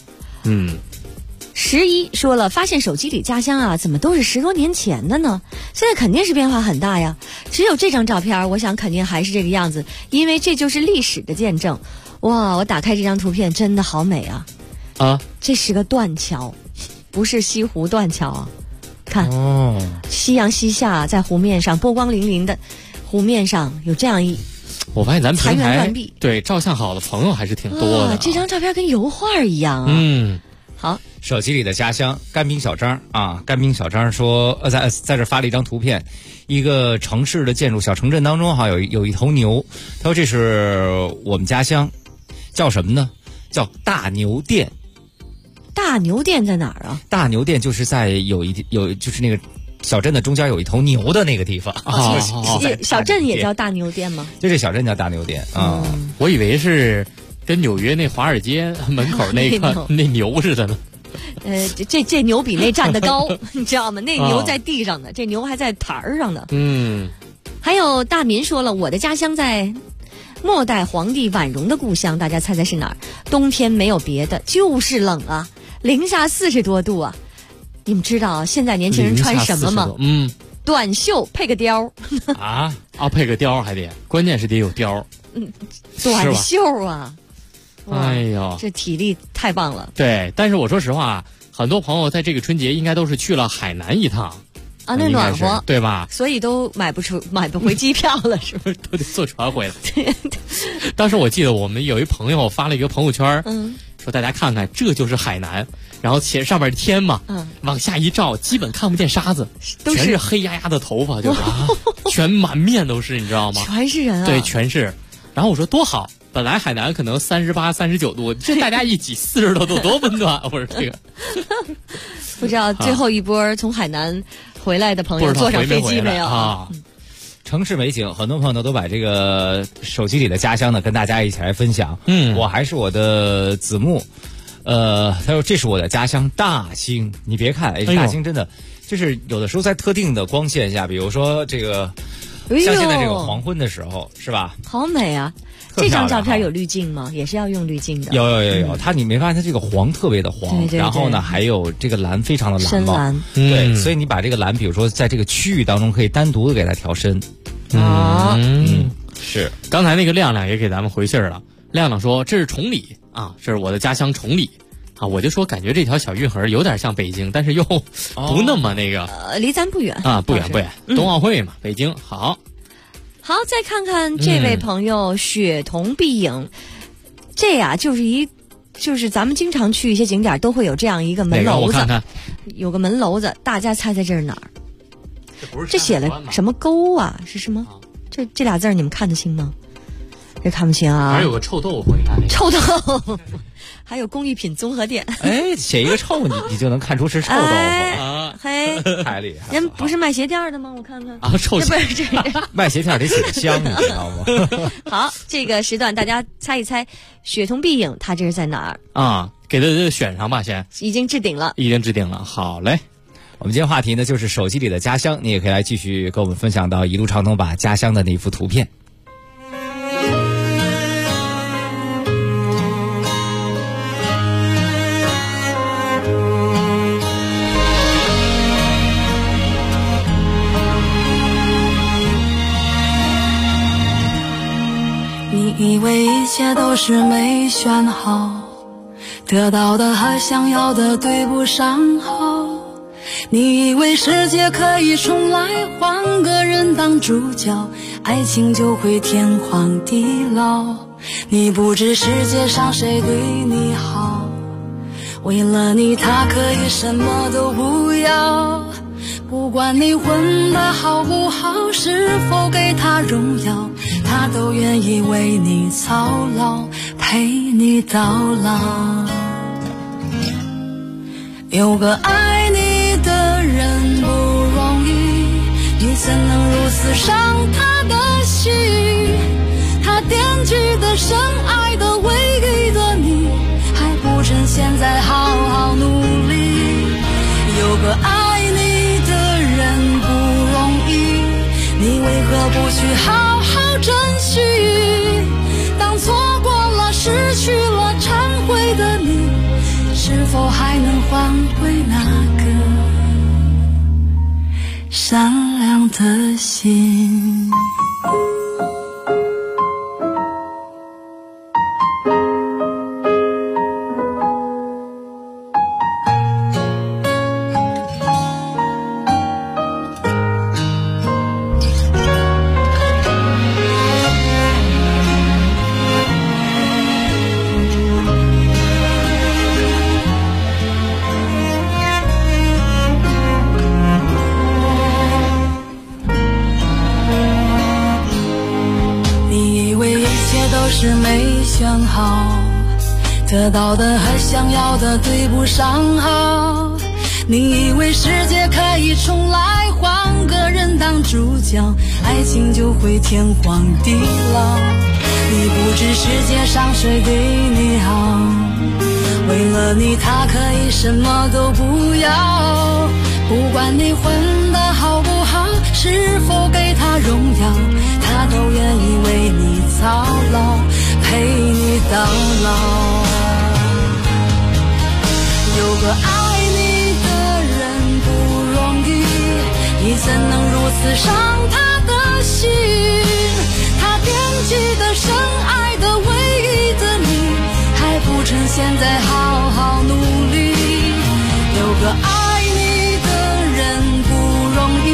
11说了，发现手机里家乡啊，怎么都是10多年前的呢？现在肯定是变化很大呀。只有这张照片，我想肯定还是这个样子，因为这就是历史的见证。哇，我打开这张图片，真的好美啊！这是个断桥。不是西湖断桥啊，看夕阳西下，在湖面上波光粼粼的湖面上有这样一， 我发现咱们平台对照相好的朋友还是挺多的。 这张照片跟油画一样啊。好， 手机里的家乡干冰小张啊，干冰小张说在这发了一张图片，一个城市的建筑小城镇当中哈有一头牛，他说这是我们家乡，叫什么呢？叫大牛店。 大牛店在哪儿啊？ 大牛店就是在有就是那个小镇的中间有一头牛的那个地方。 小镇也叫大牛店吗？ 就这小镇叫大牛店啊。 我以为是跟纽约那华尔街门口那个那牛似的呢。 这牛比那站得高，你知道吗？那牛在地上呢，这牛还在台儿上呢。还有大民说了，我的家乡在末代皇帝婉容的故乡，大家猜猜是哪儿？冬天没有别的，就是冷啊。零下40多度啊！你们知道现在年轻人穿什么吗？短袖配个貂啊！配个貂还得，关键是得有貂。 短袖啊！ 哎呦， 这体力太棒了。 对，但是我说实话，很多朋友在这个春节应该都是去了海南一趟， 啊，那暖和， 对吧？ 所以都买不回机票了，是不是？ 都得坐船回来。当时我记得我们有一朋友发了一个朋友圈，说大家看看，这就是海南，然后上面的天嘛，往下一照，基本看不见沙子，全是黑压压的头发，就是全满面都是，你知道吗？ 全是人啊！ 对，全是。然后我说多好，本来海南可能38、39度，这大家一挤40多度，多温暖！我说这个， 不知道最后一波从海南回来的朋友坐上飞机没有啊？ 城市美景，很多朋友都把这个手机里的家乡呢跟大家一起来分享。我还是我的子木，他说这是我的家乡大兴。你别看，大兴真的就是有的时候在特定的光线下，比如说这个。像现在这个黄昏的时候，是吧？ 好美啊！这张照片有滤镜吗？也是要用滤镜的。 有，你没发现它这个黄特别的黄， 对， 然后呢还有这个蓝非常的蓝深蓝， 对，所以你把这个蓝，比如说在这个区域当中可以单独的给它调深。是。 刚才那个亮亮也给咱们回信了，亮亮说这是崇礼啊，这是我的家乡崇礼。啊，我就说感觉这条小运河有点像北京，但是又不那么那个， 离咱不远啊，不远。冬奥会嘛，北京好， 再看看这位朋友雪桐碧影，这呀就是咱们经常去一些景点都会有这样一个门楼子， 我看看， 有个门楼子，大家猜猜这是哪儿？这写了什么沟啊？是什么？这俩字你们看得清吗？这看不清啊。 还有个臭豆腐，你看臭豆腐。还有工艺品综合店， 写一个臭你就能看出是臭豆腐啊！嘿， 太厉害！ 人不是卖鞋垫的吗？我看看啊，臭不是这卖鞋垫得写香，你知道吗？ 好，这个时段大家猜一猜，雪桐碧影它这是在哪儿啊？给它选上吧，先已经置顶了， 好嘞。 我们今天话题呢就是手机里的家乡，你也可以来继续跟我们分享到一路畅通把家乡的那幅图片。 以为一切都是没选好，得到的和想要的对不上号。你以为世界可以重来，换个人当主角，爱情就会天荒地老。你不知世界上谁对你好，为了你他可以什么都不要。不管你混得好不好，是否给他荣耀，他都愿意为你操劳，陪你到老。有个爱你的人不容易，你怎能如此伤他的心？他惦记的深爱的唯一的你，还不趁现在好好努力。有个爱你的人不容易，你为何不去好好珍惜？当错过了失去了忏悔的你，是否还能换回那个善良的心？是没选好，得到的和想要的对不上号。你以为世界可以重来，换个人当主角，爱情就会天荒地老。你不知世界上谁对你好，为了你他可以什么都不要。不管你混得好不好，是否给他荣耀，他都愿意为你操劳，陪你到老。有个爱你的人不容易，你怎能如此伤他的心？他惦记的深爱的唯一的你，还不趁现在好好努力。有个爱你的人不容易，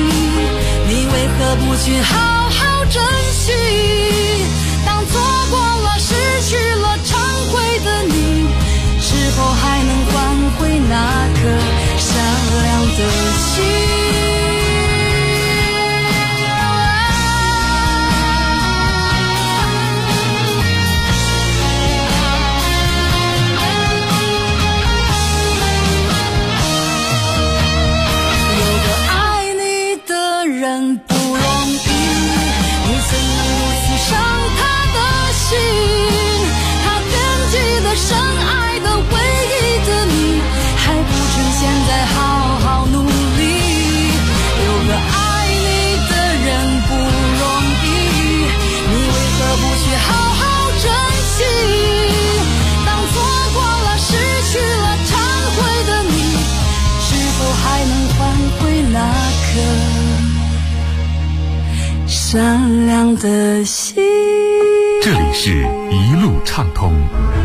去好好珍惜。当错过了，失去了，忏悔的你，是否还能换回那颗善良的心？不容易，你怎能如此伤他的心？他惦记的、深爱的、唯一的你，还不趁现在好好努力。有个爱你的人不容易，你为何不去好好珍惜？当错过了、失去了、忏悔的你，是否还能换回那颗善良的心？ 这里是一路畅通。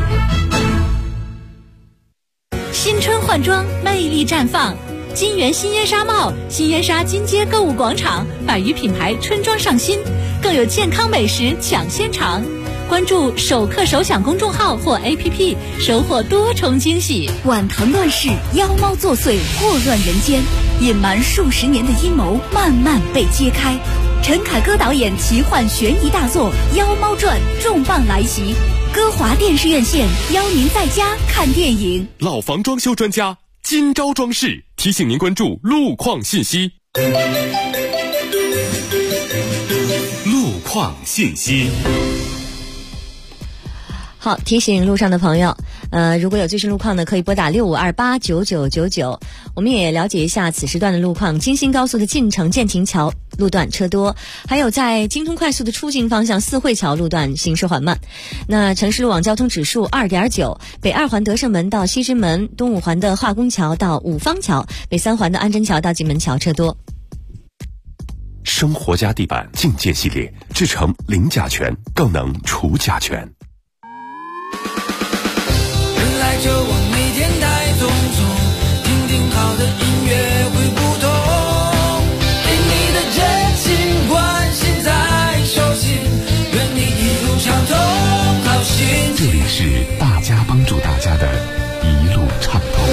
新春换装，魅力绽放。金源新烟纱帽、新烟纱金街购物广场100余品牌春装上新，更有健康美食抢先尝。关注首客首享公众号或 APP， 收获多重惊喜。 晚唐乱世，妖猫作祟，祸乱人间，隐瞒数十年的阴谋慢慢被揭开。陈凯歌导演奇幻悬疑大作《妖猫传》重磅来袭，歌华电视院线邀您在家看电影。 老房装修专家今朝装饰提醒您关注路况信息。 路况信息。 好，提醒路上的朋友，如果有最新路况呢，可以拨打65289999。我们也了解一下此时段的路况。京新高速的进城建亭桥路段车多，还有在京通快速的出境方向四惠桥路段行驶缓慢。那城市路网交通指数2.9，北2环德胜门到西直门，东5环的化工桥到五方桥，北3环的安贞桥到蓟门桥车多。 生活家地板境界系列，制成零甲醛，更能除甲醛。 人来就往每天带匆匆，听听好的音乐会不同，给你的真心关心在手心，愿你一路畅通好心情。 这里是大家帮助大家的一路畅通。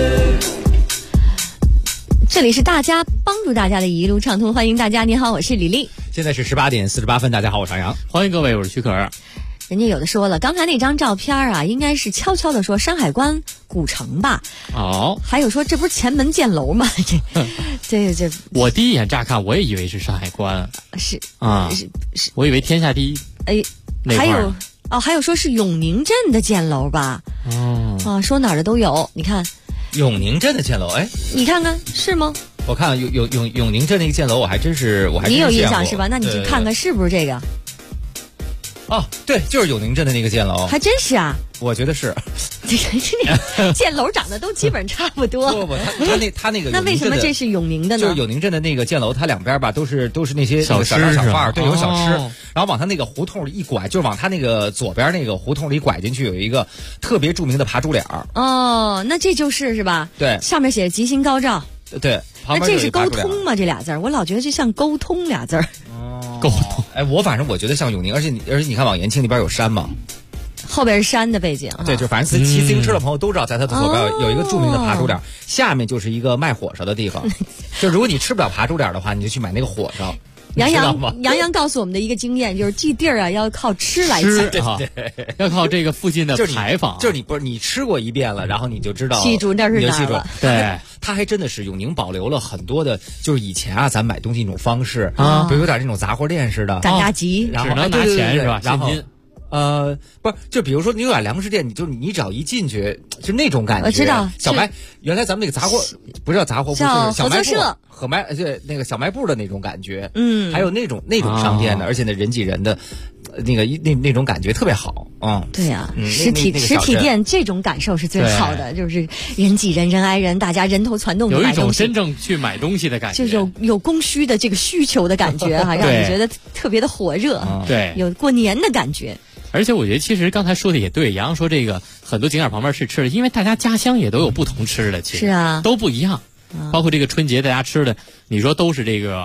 这里是大家帮助大家的一路畅通，欢迎大家。你好，我是李丽。 现在是18点48分，大家好，我是杨。 欢迎各位，我是徐可儿。 人家有的说了，刚才那张照片啊，应该是悄悄的说山海关古城吧？ 哦， 还有说这不是前门箭楼吗？这， 我第一眼乍看我也以为是山海关， 是啊，是，我以为天下第一。 哎，还有说是永宁镇的箭楼吧？哦，说哪儿的都有，你看。 永宁镇的箭楼，哎， 你看看是吗？ 我看永宁镇那个箭楼，我还真是你有印象是吧？那你去看看是不是这个？ 哦，对，就是永宁镇的那个箭楼， 还真是啊。 我觉得是， 这箭楼长得都基本差不多。 不，他那个那为什么这是永宁的呢？ 就是永宁镇的那个箭楼，它两边吧都是那些小商小贩，对，有小吃，然后往他那个胡同里一拐，就是往他那个左边那个胡同里拐进去，有一个特别著名的扒猪脸儿。 哦，那这就是吧？ 对， 上面写着吉星高照。 对， 那这是沟通吗？这俩字儿，我老觉得就像沟通俩字儿。 沟通， 哎，反正我觉得像永宁，而且你看往延庆那边有山嘛， 后边是山的背景。 对，就反正骑自行车的朋友都知道，在它的左边有一个著名的扒猪脸，下面就是一个卖火烧的地方。就如果你吃不了扒猪脸的话，你就去买那个火烧。 杨洋告诉我们的一个经验就是，这地儿啊要靠吃来起， 对， 要靠这个附近的牌坊。 就是你吃过一遍了，然后你就知道记住那是哪儿了。 对， 它还真的是永宁保留了很多的，就是以前啊咱买东西那种方式啊，比如有点那种杂货店似的， 赶大集， 然后只能拿钱是吧？ 然后不是，就比如说你有点粮食店，你只要一进去就那种感觉。 我知道， 小卖原来咱们那个杂货不是叫杂货铺，就是小卖部。那个小卖部的那种感觉，还有那种商店的，而且那人挤人的，那种感觉特别好， 对呀，实体店这种感受是最好的，就是人挤人，人挨人，大家人头攒动， 有一种真正去买东西的感觉， 就有供需的这个需求的感觉哈，让你觉得特别的火热， 对， 有过年的感觉。 而且我觉得其实刚才说的也对，杨说这个很多景点旁边是吃的，因为大家家乡也都有不同吃的，其实是啊， 都不一样。包括这个春节大家吃的，你说都是这个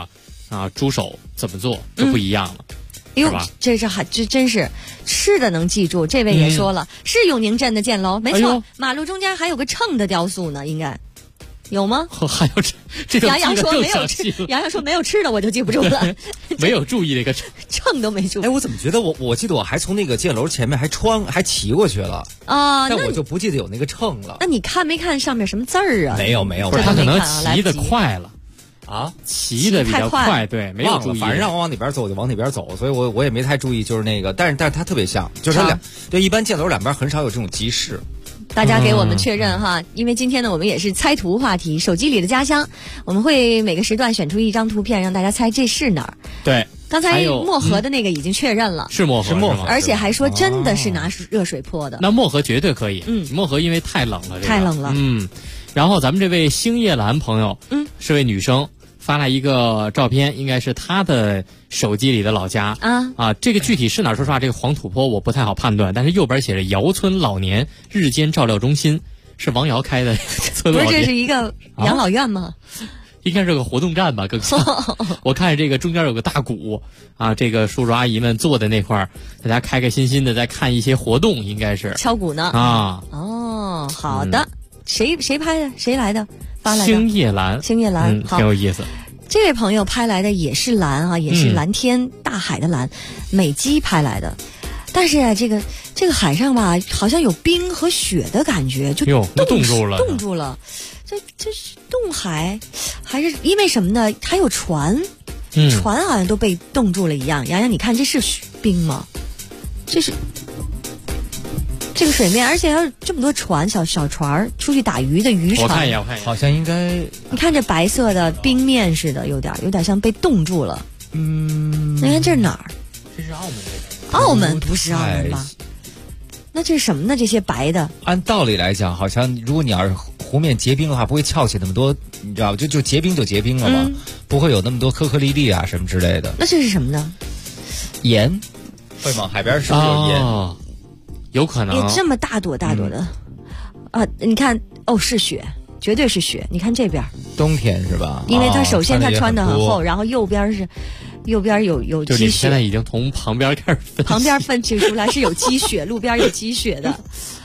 啊，猪手怎么做就不一样了。 哟，这真是吃的能记住。这位也说了，是永宁镇的箭楼，没错，马路中间还有个秤的雕塑呢，应该有吗？ 还有这洋洋说没有吃，洋洋说没有吃的我就记不住了， 没有注意这个秤都没注意。 我怎么觉得我记得我还从那个箭楼前面还骑过去了啊， 但我就不记得有那个秤了。 那你看没看上面什么字儿啊？ 没有， 不是他可能骑得快了。 啊， 骑的比较快，对，没有注意， 反正让我往哪边走就往哪边走，所以我也没太注意，就是那个，但是它特别像，就是它对，一般箭楼两边很少有这种集市。 大家给我们确认哈，因为今天呢，我们也是猜图话题，手机里的家乡，我们会每个时段选出一张图片，让大家猜这是哪儿。 对， 刚才漠河的那个已经确认了， 是漠河， 而且还说真的是拿热水泼的。 那漠河绝对可以，漠河因为太冷了， 太冷了， 然后咱们这位星夜兰朋友，是位女生。发来一个照片，应该是他的手机里的老家这个具体是哪儿？说实话，这个黄土坡我不太好判断，但是右边写着姚村老年日间照料中心，是王瑶开的村老年。 不是，这是一个养老院吗？ 应该是个活动站吧，更像。我看这个中间有个大鼓这个叔叔阿姨们坐在那块儿，大家开开心心的在看一些活动，应该是敲鼓呢哦，好的，谁拍的？谁来的？发来的星夜兰， 挺有意思。 这位朋友拍来的也是蓝也是蓝天大海的蓝，美姬拍来的。但是这个海上吧，好像有冰和雪的感觉，就冻住了。这是冻海，还是因为什么呢？还有船，船好像都被冻住了一样。洋洋，你看这是冰吗？这是。这个水面，而且还有这么多船，小船出去打鱼的渔船。 我看一眼， 好像应该。 你看这白色的冰面似的，有点像被冻住了。你看这是哪儿？ 这是澳门那边。澳门不是澳门吧？那这是什么呢？这些白的。 按道理来讲，好像如果你要是湖面结冰的话，不会翘起那么多，你知道吧？就结冰就结冰了嘛，不会有那么多颗粒粒什么之类的。 那这是什么呢？ 盐，会吗？海边是不是有盐？ 有可能也这么大朵的你看是雪，绝对是雪。你看这边冬天是吧？ 因为它首先它穿得很厚，然后右边有积雪。 你现在已经从旁边开始分， 旁边分析出来是有积雪，路边有积雪的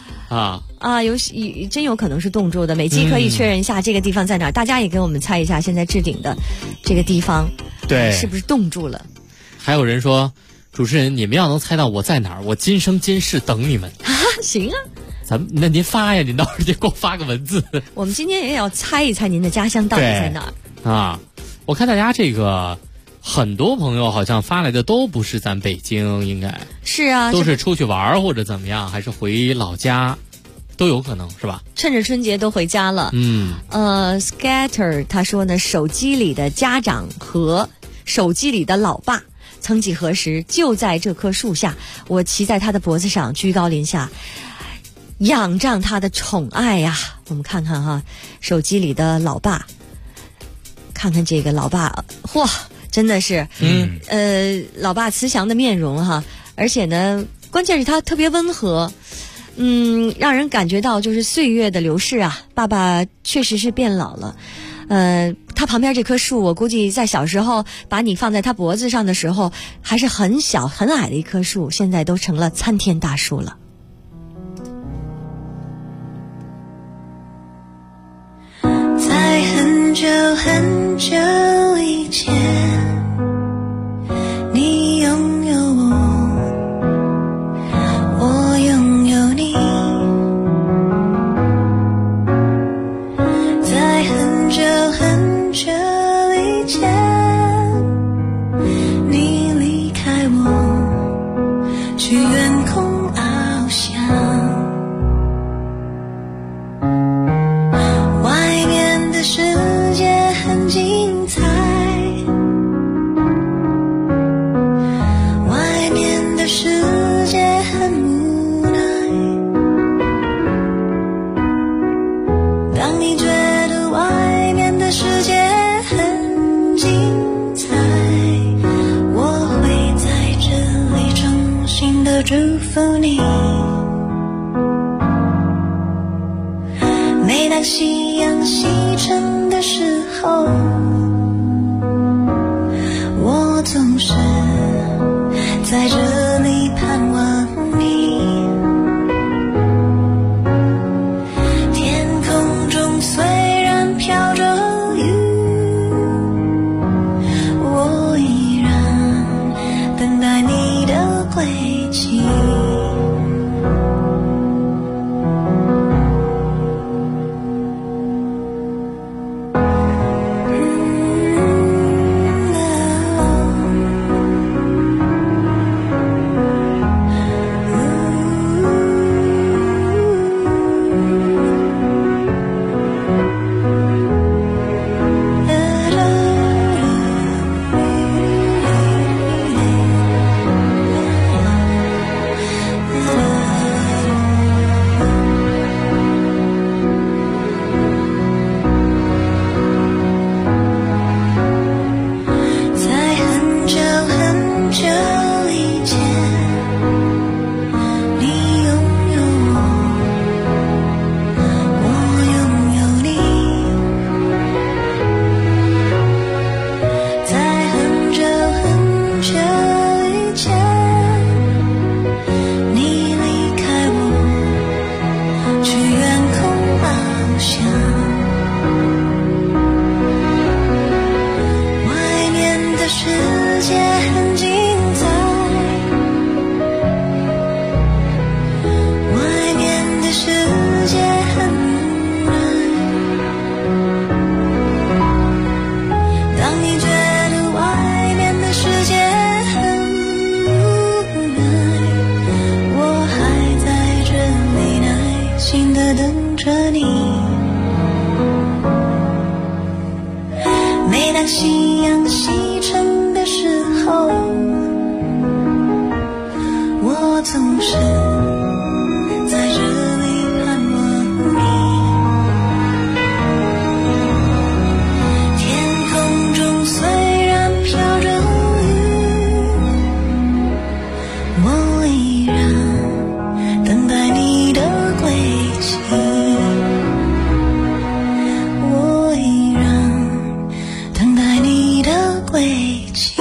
真有可能是冻住的。美姬可以确认一下这个地方在哪儿？大家也给我们猜一下，现在置顶的这个地方对是不是冻住了？ 还有人说。主持人，你们要能猜到我在哪儿，我今生今世等你们行啊， 那您发呀，您到时候就给我发个文字。 我们今天也要猜一猜您的家乡到底在哪儿我看大家这个很多朋友好像发来的都不是咱北京，应该是啊， 都是出去玩或者怎么样，还是回老家，都有可能是吧？ 趁着春节都回家了。Scatter 他说呢，手机里的家长和手机里的老爸。曾几何时，就在这棵树下，我骑在他的脖子上，居高临下，仰仗他的宠爱呀。我们看看手机里的老爸，看看这个老爸，真的是，老爸慈祥的面容而且呢，关键是他特别温和，让人感觉到就是岁月的流逝爸爸确实是变老了。他旁边这棵树，我估计在小时候把你放在他脖子上的时候，还是很小很矮的一棵树，现在都成了参天大树了。 在很久很久以前，你拥有我拥有你。在很久很久以前，你离开我，去远空翱翔。外面的世界很精彩，外面的世界很无奈。当你觉得外面的世界很精彩，我会在这里衷心的祝福你。每当夕阳西沉的时候， 心地等着你。每当夕阳西沉的时候，我总是在这里盼望你。天空中虽然飘着雨，我依然等待你的归期。我依然等待你的归期。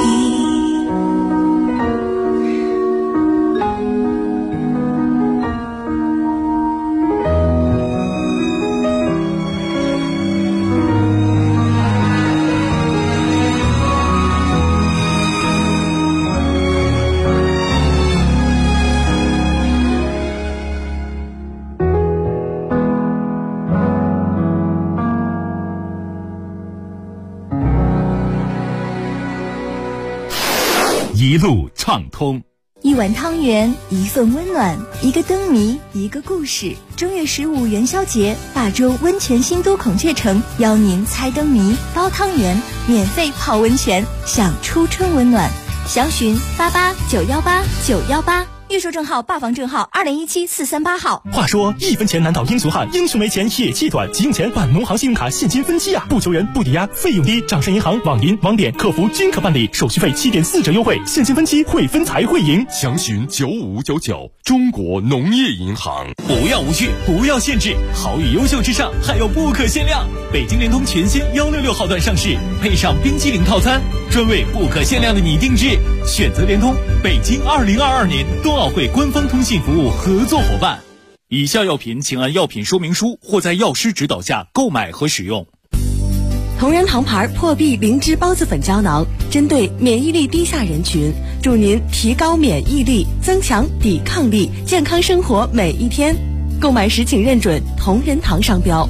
一路畅通， 一碗汤圆，一份温暖，一个灯谜，一个故事。正月15元宵节，大洲温泉新都孔雀城邀您猜灯谜、包汤圆，免费泡温泉，享初春温暖。详询88918918，预售证号、霸房证号2017-438号。 话说1分钱难倒英雄汉，英雄没钱也气短，急用钱办农行信用卡现金分期啊！不求人，不抵押，费用低，掌上银行、网银、网点客服均可办理，手续费7.4折优惠，现金分期会分财会赢。 详询9599中国农业银行。 不要无趣，不要限制，好与优秀之上还有不可限量。北京联通全新166号段上市，配上冰激凌套餐，专为不可限量的你定制。选择联通，北京2022年冬奥会官方通信服务合作伙伴。以下药品请按药品说明书或在药师指导下购买和使用。 同仁堂牌破壁灵芝孢子粉胶囊，针对免疫力低下人群，助您提高免疫力，增强抵抗力，健康生活每一天。购买时请认准同仁堂商标。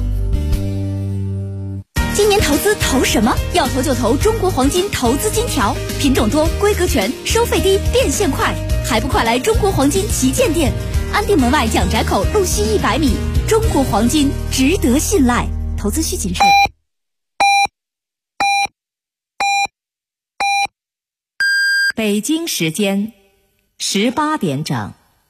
今年投资投什么？要投就投中国黄金投资金条，品种多，规格全，收费低，变现快，还不快来中国黄金旗舰店，安定门外蒋宅口路西100米。中国黄金值得信赖，投资需谨慎。 北京时间18点整。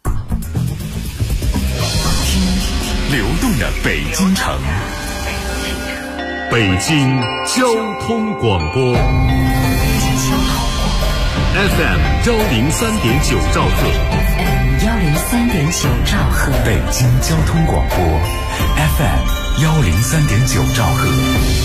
流动的北京城，北京交通广播 FM 103.9兆赫， 103.9兆赫， 北京交通广播 FM 103.9兆赫。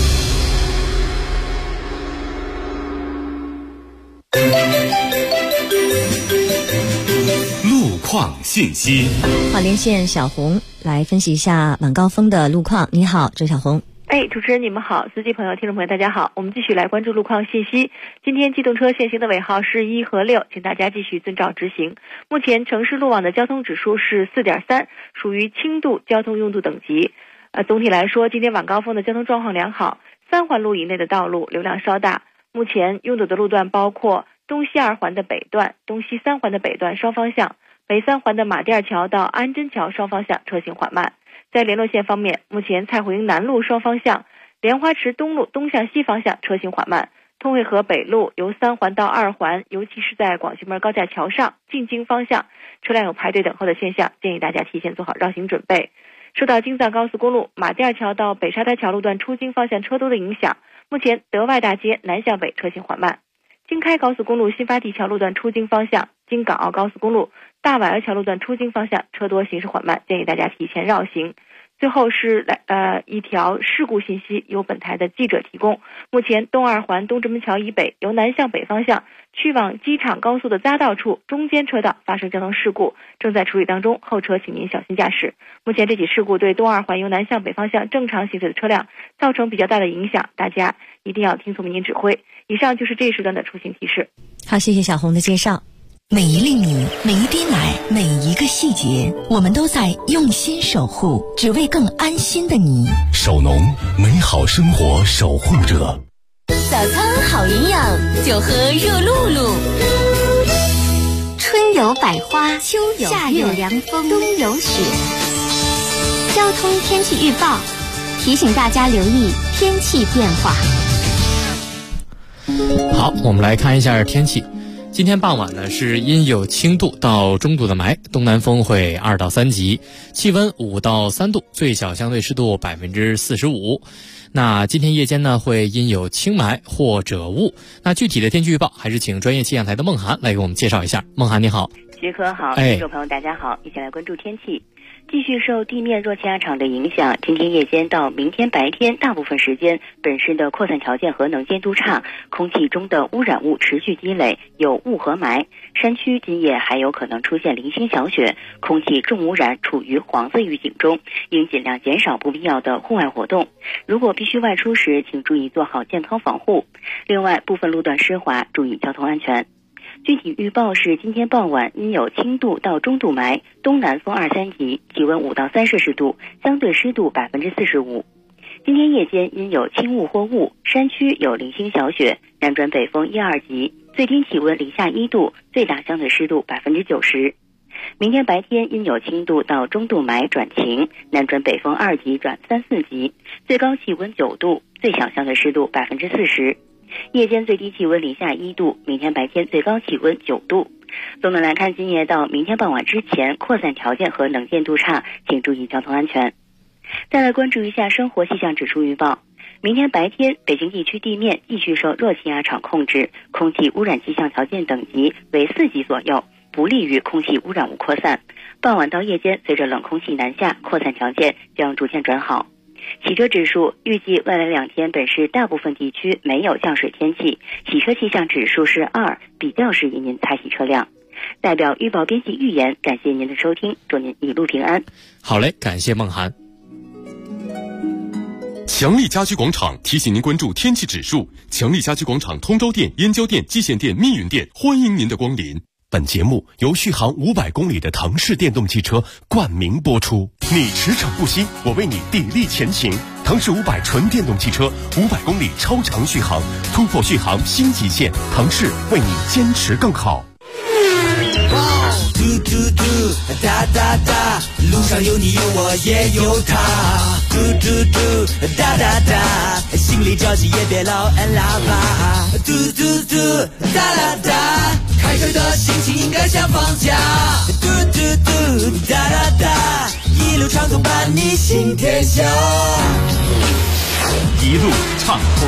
路况信息， 好，连线小红来分析一下晚高峰的路况。你好，周小红。 主持人你们好，司机朋友、听众朋友大家好，我们继续来关注路况信息。今天机动车限行的尾号是1和6，请大家继续遵照执行。目前城市路网的交通指数是4.3，属于轻度交通拥堵等级。总体来说，今天晚高峰的交通状况良好，3环路以内的道路流量稍大。目前拥堵的路段包括东西2环的北段、东西3环的北段双方向，北3环的马甸桥到安贞桥双方向车行缓慢。在联络线方面，目前蔡湖营南路双方向、莲花池东路东向西方向车行缓慢，通惠河北路由3环到2环，尤其是在广渠门高架桥上进京方向，车辆有排队等候的现象，建议大家提前做好绕行准备。受到京藏高速公路马甸桥到北沙滩桥路段出京方向车多的影响，目前德外大街南向北车行缓慢。京开高速公路新发地桥路段出京方向、京港澳高速公路大崴儿桥路段出京方向车多，行驶缓慢，建议大家提前绕行。最后是一条事故信息，由本台的记者提供。目前东2环东直门桥以北由南向北方向去往机场高速的匝道处中间车道发生交通事故，正在处理当中，后车请您小心驾驶。目前这起事故对东2环由南向北方向正常行驶的车辆造成比较大的影响，大家一定要听从民警指挥。以上就是这一时段的出行提示。 好，谢谢小红的介绍。 每一粒米，每一滴奶，每一个细节，我们都在用心守护，只为更安心的你。 守农，美好生活守护者。 早餐好营养，就喝热露露。 春有百花，秋有夏有凉风，冬有雪。 交通天气预报，提醒大家留意天气变化。 好，我们来看一下天气。今天傍晚呢是阴有轻度到中度的霾，东南风会2到3级，气温5到3度，最小相对湿度45%。那今天夜间呢会阴有轻霾或者雾。那具体的天气预报还是请专业气象台的孟涵来给我们介绍一下。孟涵你好。 徐科好，听众朋友大家好，一起来关注天气。继续受地面弱气压场的影响，今天夜间到明天白天大部分时间，本市的扩散条件和能见度差，空气中的污染物持续积累，有雾和霾。山区今夜还有可能出现零星小雪，空气重污染处于黄色预警中，应尽量减少不必要的户外活动。如果必须外出时，请注意做好健康防护。另外，部分路段湿滑，注意交通安全。具体预报是今天傍晚阴有轻度到中度霾，东南风2、3级，气温5到3摄氏度，相对湿度45%。今天夜间阴有轻雾或雾，山区有零星小雪，南转北风1、2级，最低气温零下1度，最大相对湿度90%。明天白天阴有轻度到中度霾转晴，南转北风2级转3、4级，最高气温9度，最小相对湿度40%。夜间最低气温零下1度，明天白天最高气温9度。总的来看，今夜到明天傍晚之前，扩散条件和能见度差，请注意交通安全。再来关注一下生活气象指数预报。明天白天，北京地区地面继续受弱气压场控制，空气污染气象条件等级为4级左右，不利于空气污染物扩散。傍晚到夜间，随着冷空气南下，扩散条件将逐渐转好。洗车指数预计未来2天本市大部分地区没有降水天气，洗车气象指数是2，比较适宜您擦洗车辆。代表预报编辑预言，感谢您的收听，祝您一路平安。 好嘞，感谢孟涵。 强力家居广场提醒您关注天气指数。强力家居广场通州店、燕郊店、蓟县店、密云店欢迎您的光临。本节目由续航500公里的腾势电动汽车冠名播出。你驰骋不息，我为你砥砺前行。腾势500纯电动汽车，500公里超长续航，突破续航新极限。腾势为你坚持更好。 嘟嘟嘟，哒哒哒，路上有你有我也有他。嘟嘟嘟，哒哒哒，心里着急也别老按喇叭。嘟嘟嘟，哒哒哒，开车的心情应该像放假。嘟嘟嘟，哒哒哒，一路畅通伴你行天下。 一路畅通。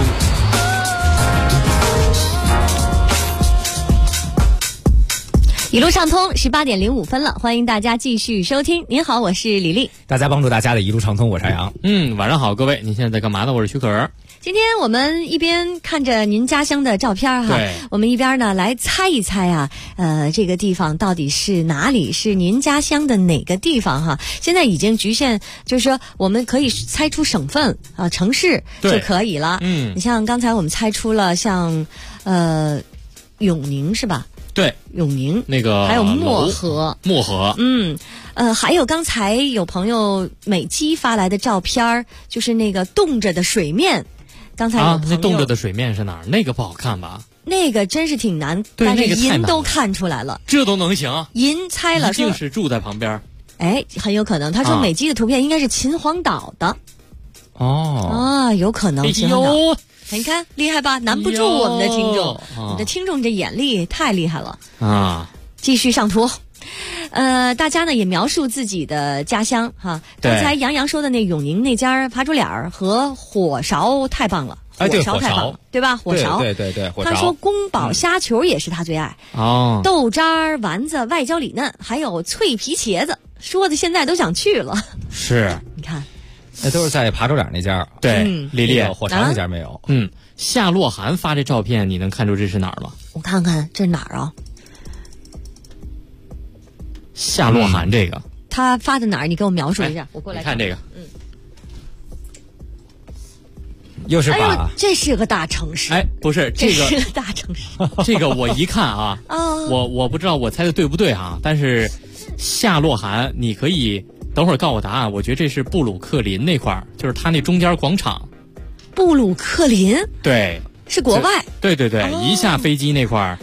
一路畅通，18点05分了，欢迎大家继续收听。您好，我是李丽。 大家帮助大家的一路畅通，我是杨。 晚上好，各位，您现在在干嘛呢？我是徐可。 今天我们一边看着您家乡的照片哈，我们一边呢来猜一猜啊，这个地方到底是哪里？是您家乡的哪个地方哈？现在已经局限，就是说我们可以猜出省份啊、城市就可以了。你像刚才我们猜出了像永宁是吧？ 对， 永宁那个还有漠河，还有刚才有朋友美姬发来的照片，就是那个冻着的水面。刚才有朋友那冻着的水面是哪儿？那个不好看吧？ 那个真是挺难，但是银都看出来了， 这都能行？ 银猜了， 一定是住在旁边。 哎，很有可能。他说美姬的图片应该是秦皇岛的。有可能。秦皇岛。你看厉害吧？难不住我们的听众，我们的听众这眼力太厉害了啊！继续上图，大家呢也描述自己的家乡哈。刚才杨洋说的那永宁那家扒猪脸儿和火烧太棒了，火烧太棒了，对吧？火烧， 对，火烧。 他说宫保虾球也是他最爱豆渣丸子、外焦里嫩，还有脆皮茄子，说的现在都想去了。 是， 你看。 那都是在扒猪脸那家， 对，丽丽火烧那家没有。 夏洛涵发这照片，你能看出这是哪儿吗？ 我看看这是哪儿啊？ 夏洛涵这个， 他发的哪儿？你给我描述一下，我过来看这个。 又是把， 这是个大城市。 不是这个， 是个大城市。 这个我一看啊，我不知道我猜的对不对啊，但是夏洛涵，你可以。等会儿告诉我答案，我觉得这是布鲁克林那块儿，就是他那中间广场。 布鲁克林？ 对， 是国外。 对，一下飞机那块儿，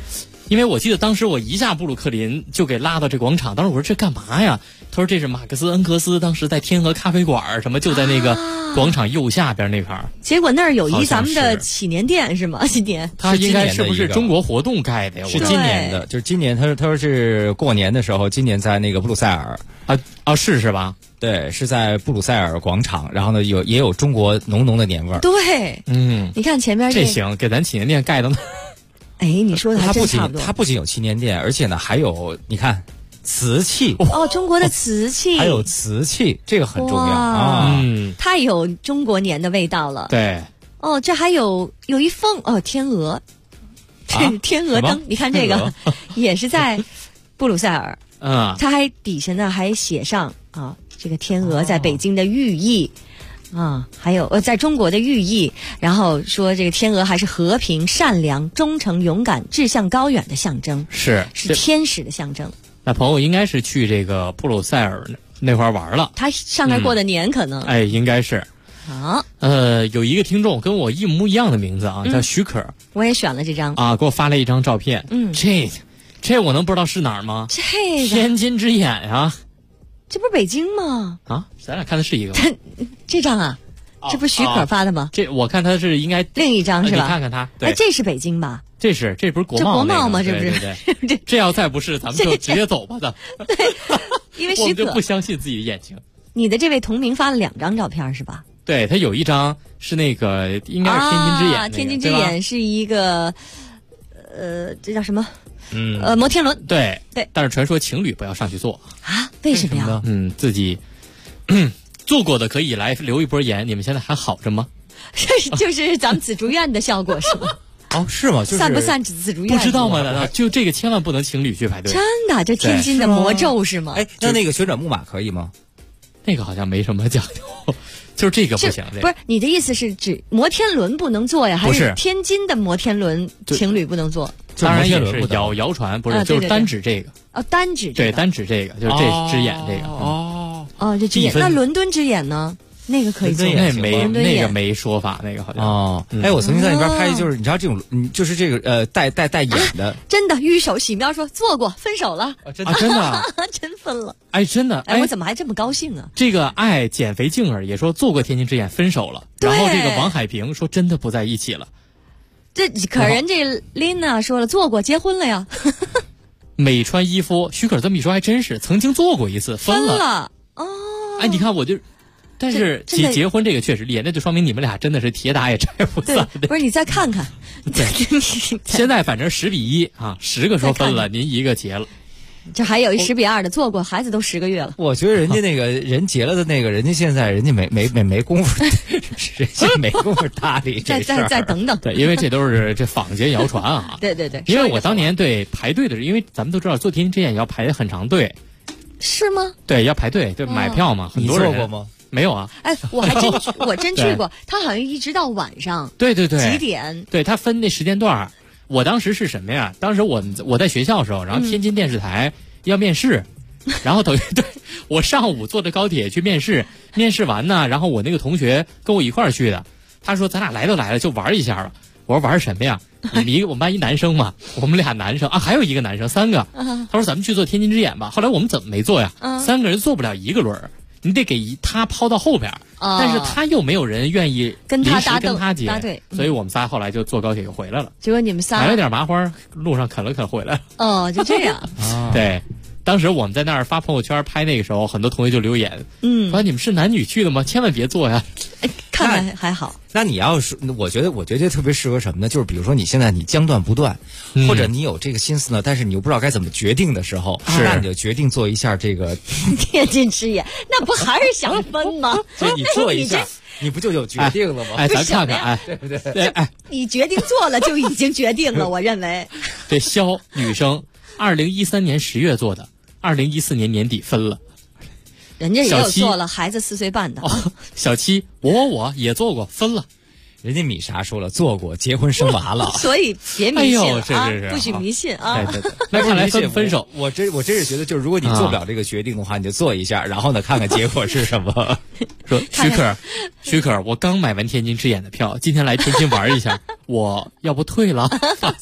因为我记得当时我一下布鲁克林就给拉到这广场，当时我说这干嘛呀？他说这是马克思恩格斯当时在天河咖啡馆什么就在那个广场右下边那块儿。 结果那儿有一咱们的祈年殿是吗？今年他应该是不是中国活动盖的呀？ 是今年的，就是今年他说是过年的时候，今年在那个布鲁塞尔是吧？ 对，是在布鲁塞尔广场，然后呢也有中国浓浓的年味儿。 对，你看前面这行给咱祈年殿盖到那。 哎，你说的还真差不多。 它不仅有祈年殿，而且呢还有你看瓷器中国的瓷器， 还有瓷器，这个很重要啊。 太有中国年的味道了。 对。 这还有一凤天鹅，天鹅灯，你看这个也是在布鲁塞尔。它还底下呢还写上这个天鹅在北京的寓意。还有在中国的寓意，然后说这个天鹅还是和平、善良、忠诚、勇敢、志向高远的象征，是天使的象征。 那朋友应该是去这个布鲁塞尔那块玩了， 他上那儿过的年可能。 应该是。 好， 有一个听众跟我一模一样的名字啊，叫许可。 我也选了这张给我发了一张照片。这我能不知道是哪儿吗？ 这个天津之眼啊。 这不是北京吗？ 咱俩看的是一个吗？ 这张这不是许可发的吗？ 这我看他是应该另一张是吧？ 你看看他，对， 这是北京吧？ 这不是国贸吗？这不是？ 对，这要再不是，咱们就直接走吧的。 对，因为许可我们就不相信自己的眼睛。 你的这位同名发了2张照片是吧？ 对，他有一张是那个应该是天津之眼， 天津之眼是一个这叫什么？摩天轮。对， 但是传说情侣不要上去坐为什么呀？ 自己做过的可以来留一波言。你们现在还好着吗？ 就是咱们紫竹院的效果是吗？ 是吗？就是散不散紫竹院？ 不知道吗？难道就这个千万不能情侣去排队？ 真的，这天津的魔咒是吗？ 那个旋转木马可以吗？ 那个好像没什么讲究。就是这个不行， 不是你的意思是指摩天轮不能坐呀？还是天津的摩天轮情侣不能坐？ 当然也是谣传，不是就是单指这个。 单指这个。 对，单指这个，就是这只眼这个。 这只眼。那伦敦之眼呢？那个可以坐。 那个没说法，那个好像。 我曾经在那边拍，就是你知道这种，就是这个带眼的。 真的，玉手洗描说做过，分手了。 真的， 真分了。 真的。 我怎么还这么高兴啊？ 这个爱减肥静儿也说做过天津之眼，分手了。然后这个王海平说真的不在一起了。 可人这 Lina 说了做过，结婚了呀。 美川伊夫，许可这么一说还真是曾经做过一次，分了。你看我就。但是结婚这个确实厉害，那就说明你们俩真的是铁打也拆不散。 不是你再看看， 现在反正10比1啊，10个说分了，您一个结了。 这还有一10比2的做过，孩子都10个月了。 我觉得人家那个人结了的那个，人家现在人家没功夫，人家没功夫搭理这事儿。 再等等。 对，因为这都是这坊间谣传啊。 对。 因为我当年排队的时候，因为咱们都知道做天津之眼要排很长队。 是吗？ 对，要排队，对，买票嘛，很多人。 你做过吗？ 没有啊， 我真去过，他好像一直到晚上， 对， 几点？ 对，他分那时间段。我当时是什么呀？当时我在学校的时候，然后天津电视台要面试，然后等于我上午坐着高铁去面试，面试完呢，然后我那个同学跟我一块儿去的，他说咱俩来都来了，就玩一下吧。我说玩什么呀？我们班一男生嘛，我们俩男生还有一个男生，3个。他说咱们去做天津之眼吧。后来我们怎么没做呀？3个人坐不了一个轮儿。你得给他抛到后边，但是他又没有人愿意跟他搭队，所以我们仨后来就坐高铁又回来了。 结果你们仨买了点麻花，路上啃了啃回来了。就这样。 对，当时我们在那儿发朋友圈拍那个时候，很多同学就留言，说你们是男女去的吗？千万别坐呀。 看来还好。 那你要是，我觉得特别适合什么呢？就是比如说你现在你将断不断，或者你有这个心思呢，但是你又不知道该怎么决定的时候，那你就决定做一下这个天津之眼，那不还是想分吗？ 就你做一下，你不就有决定了吗？ 咱看看，对不对？ 你决定做了就已经决定了，我认为。 这肖女生，2013年10月做的，2014年年底分了。 人家也有做了，孩子4岁半的。 小七，我也做过，分了。 人家米莎说了，做过，结婚生娃了。 所以别迷信啊， 是不许迷信啊。 对。那看来分手， 我真是觉得，就是如果你做不了这个决定的话，你就做一下，然后呢，看看结果是什么。 说许可，我刚买完天津之眼的票，今天来天津玩一下，我要不退了。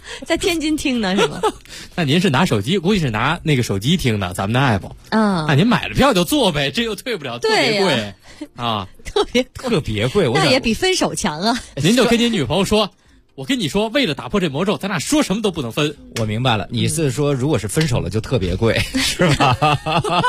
在天津听呢是吗？ 那您是拿手机，估计是拿那个手机听的咱们的 app。那您买了票就坐呗，这又退不了，特别贵啊， 特别贵。 那也比分手强啊。 您就跟您女朋友说。我跟你说，为了打破这魔咒，咱俩说什么都不能分。 我明白了，你是说，如果是分手了就特别贵，是吧？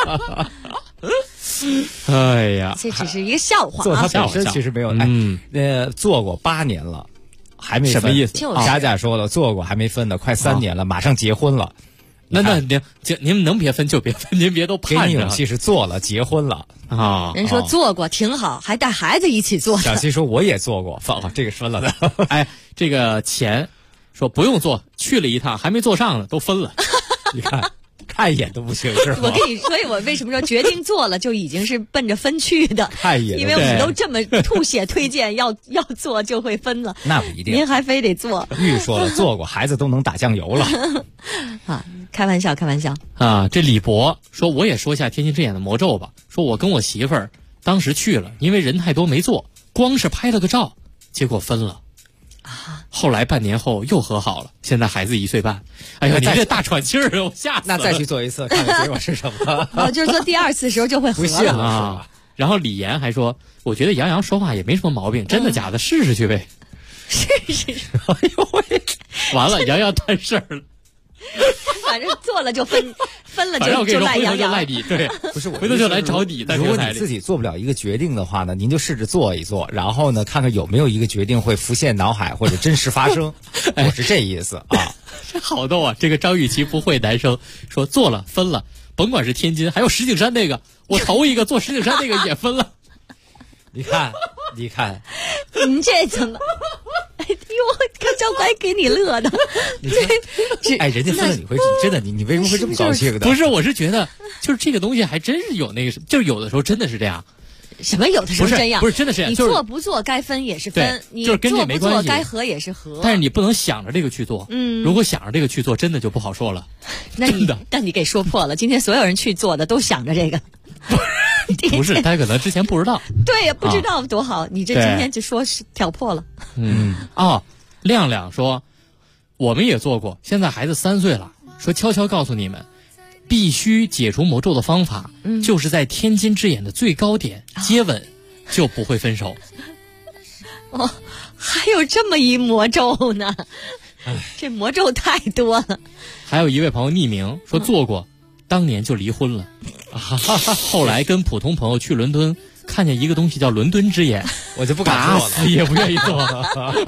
哎呀， 这只是一个笑话啊！ 做它本身其实没有，做过8年了，还没分， 什么意思？ 佳佳说了，做过还没分呢，快3年了，马上结婚了。 那您能别分就别分，您别都盼着。 给你勇气是做了，结婚了啊。 人说做过挺好，还带孩子一起做。 小西说我也做过，这个分了的。 哎，这个钱说不用做，去了一趟还没做上呢，都分了。 你看一眼都不行是吧？ 我跟你，所以我为什么说决定做了就已经是奔着分去的？ 看一眼， 因为我们都这么吐血推荐要做就会分了。 那不一定， 您还非得做。 玉说了，做过孩子都能打酱油了。 啊，开玩笑啊！这李博说，我也说一下天津之眼的魔咒吧。说我跟我媳妇儿当时去了，因为人太多没做，光是拍了个照，结果分了。后来半年后又和好了，现在孩子1岁半。哎呀，你这大喘气儿，我吓死了。 那再去做一次，看看结果是什么。 就是说第2次的时候就会和了。 不信了啊！ 然后李岩还说，我觉得杨洋说话也没什么毛病，真的假的？试试去呗。 试。 哎呦喂！完了，杨洋摊事儿了。 反正做了就分了就赖杨洋， 赖你。对， 不是我回头就来找你。 如果你自己做不了一个决定的话呢，您就试着做一做，然后呢，看看有没有一个决定会浮现脑海或者真实发生。我是这意思啊。 这好逗啊！这个张雨绮不会男生说做了分了，甭管是天津还有石景山那个，我头一个做石景山那个也分了。 你看， 你这怎么？哎呦，看赵乖给你乐的， 哎，人家分了你会真的你为什么会这么高兴的？ 不是，我是觉得就是这个东西还真是有那个，就是有的时候真的是这样。 什么有的时候这样？ 不是真的是这样。 你做不做该分也是分，你就是跟这没关系。 做不做该和也是和。 但是你不能想着这个去做，如果想着这个去做，真的就不好说了。 那你给说破了，今天所有人去做的都想着这个。 不是，他可能之前不知道。 对呀，不知道多好，你这今天就说是挑破了。 亮亮说，我们也做过，现在孩子3岁了，说悄悄告诉你们，必须解除魔咒的方法，就是在天津之眼的最高点接吻，就不会分手。 哦，还有这么一魔咒呢？这魔咒太多了。 还有一位朋友匿名说做过，当年就离婚了。后来跟普通朋友去伦敦，看见一个东西叫伦敦之眼， 我就不敢做了， 也不愿意做了。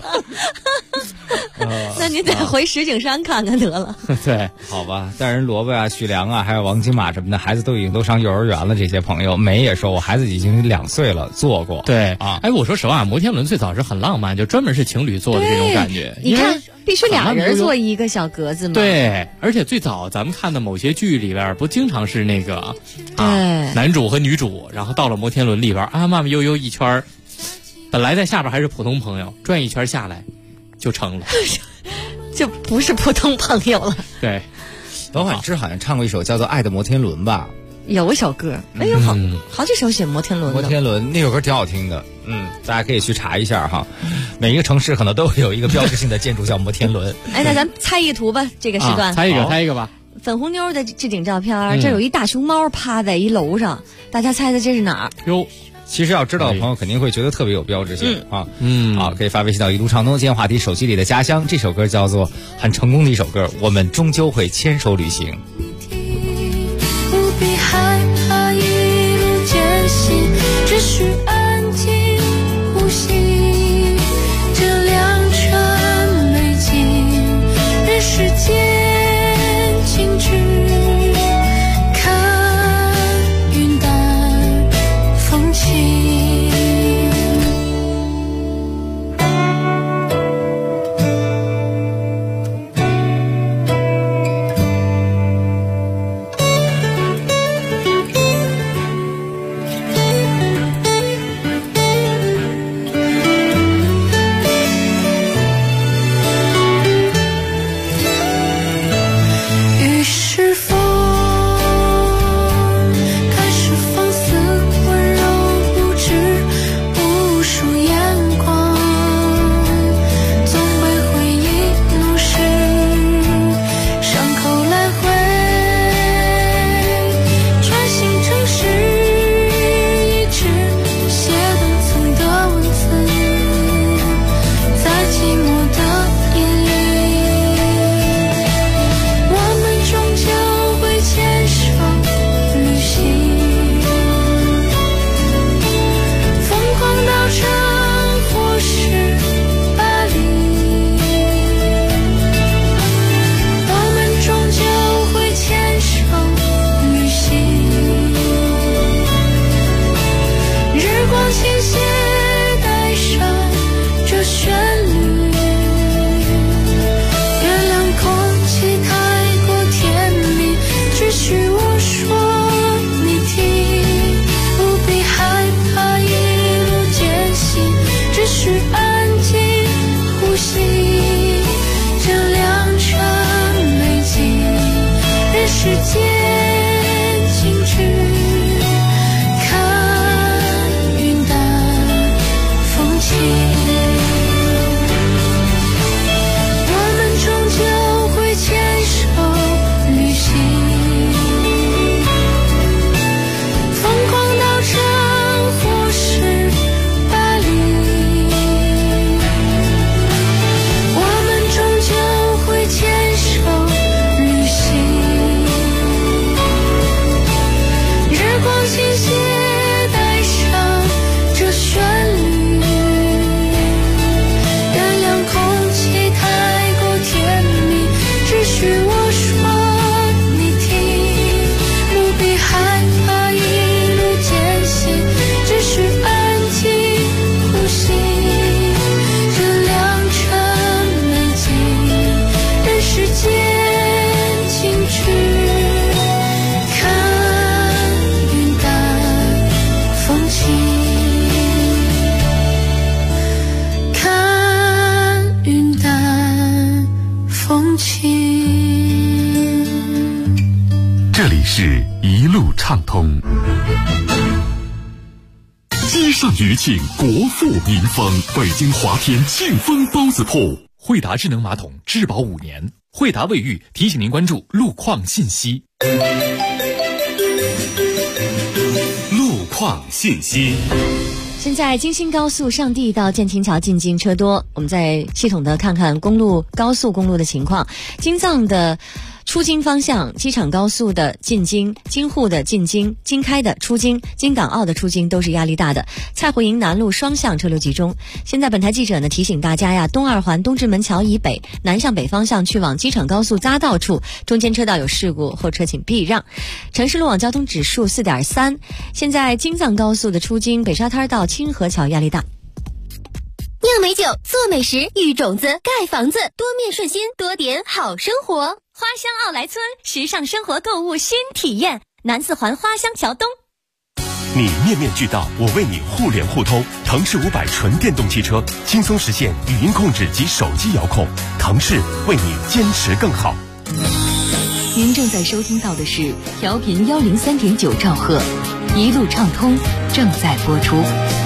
那你得回石景山看看得了。 对， 好吧。但人萝卜啊、许良啊，还有王金马什么的，孩子都已经都上幼儿园了。这些朋友，梅也说，我孩子已经2岁了，做过。 对啊， 哎，我说实话，摩天轮最早是很浪漫，就专门是情侣做的这种感觉。 你看，必须俩人坐一个小格子嘛。 对，而且最早咱们看的某些剧里边，不经常是那个男主和女主，然后到了摩天轮里边慢慢悠悠一圈，本来在下边还是普通朋友，转一圈下来就成了。 就不是普通朋友了。 对， 王婉之好像唱过一首叫做《爱的摩天轮》吧？ 有一首歌，哎呦，好几首写摩天轮。 摩天轮那首歌挺好听的，大家可以去查一下哈。每一个城市可能都有一个标志性的建筑叫摩天轮。 哎，那咱猜一个图吧，这个时段。 猜一个吧。 粉红妞的置顶照片，这有一大熊猫趴在一楼上，大家猜猜这是哪儿？ 哟。 其实要知道的朋友肯定会觉得特别有标志性啊，好，可以发微信到一路畅通。今天话题手机里的家乡，这首歌叫做很成功的一首歌，我们终究会牵手旅行。 不必害怕一路艰辛，只需安静呼吸，这良辰美景，人世间静止。 是一路畅通。街上余庆，国富民丰，北京华天庆丰包子铺。 惠达智能马桶质保5年，惠达卫浴提醒您关注路况信息。 路况信息。 现在京新高速上地到建清桥进京车多，我们再系统的看看高速公路的情况。京藏的出京方向，机场高速的进京、京沪的进京、京开的出京、京港澳的出京都是压力大的。蔡湖营南路双向车流集中。现在本台记者呢提醒大家呀，东二环东直门桥以北南向北方向去往机场高速匝道处，中间车道有事故，后车请避让。城市路网交通指数 4.3， 现在京藏高速的出京北沙滩到清河桥压力大。 酿美酒，做美食，育种子，盖房子，多面顺心，多点好生活。 花乡奥莱村，时尚生活购物新体验，南四环花乡桥东。 你面面俱到，我为你互联互通。腾势500纯电动汽车，轻松实现语音控制及手机遥控。腾势为你坚持更好。 您正在收听到的是调频103.9兆赫，一路畅通正在播出。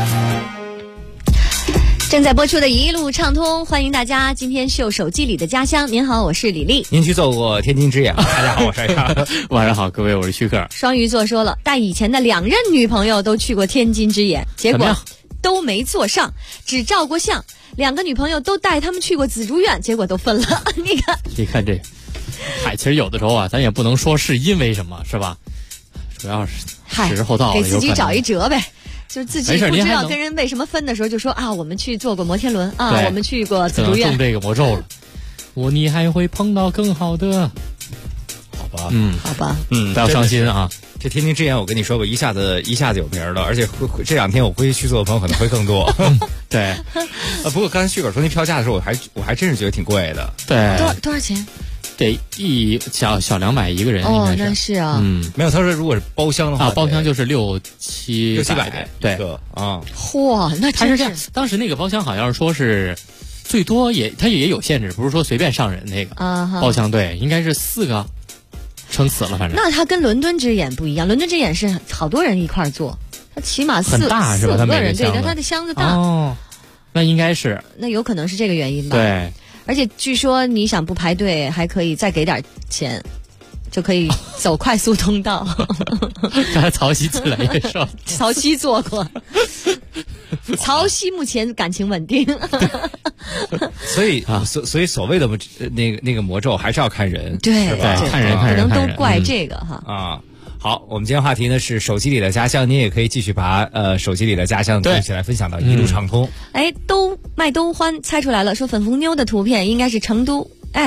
正在播出的一路畅通，欢迎大家今天秀手机里的家乡。您好，我是李丽。 您去做过天津之眼吗？大家好，我是艾莎。 晚上好，各位，我是徐克。 双鱼座说了，带以前的2任女朋友都去过天津之眼，结果都没坐上，只照过相。2个女朋友都带他们去过紫竹院，结果都分了。 你看这，其实有的时候啊，咱也不能说是因为什么，是吧？主要是时候到了， 给自己找一辙呗。就是自己不知道跟人为什么分的时候，就说啊，我们去坐过摩天轮啊，我们去过紫竹院， 中这个魔咒了。你还会碰到更好的，好吧？ 好吧， 不要伤心啊！ 这天津之眼，我跟你说过，一下子有名了，而且这2天我估计去做的朋友可能会更多。 对， 不过刚才旭哥说那票价的时候，我还真是觉得挺贵的。 对， 多少钱？ 得小200一个人。 哦，那是啊。 没有，他说如果是包厢的话， 包厢就是600-700，对啊。 嚯，那他是这样。当时那个包厢好像是说是最多他也有限制，不是说随便上人那个包厢，对，应该是4个，撑死了，反正。 那他跟伦敦之眼不一样，伦敦之眼是好多人一块坐，他起码很大是吧？他 4个人，对，但他的箱子大。 哦，那应该是。 那有可能是这个原因吧？ 对。 而且据说你想不排队，还可以再给点钱，就可以走快速通道。 刚才曹曦自来也说， 曹曦做过。曹曦目前感情稳定。 所以所谓的那个魔咒还是要看人， 对， 是吧？ 看人， 可能都怪这个哈啊。好，我们今天话题呢是手机里的家乡，您也可以继续把手机里的家乡一起来分享到一路畅通。 麦兜欢猜出来了，说粉红妞的图片应该是成都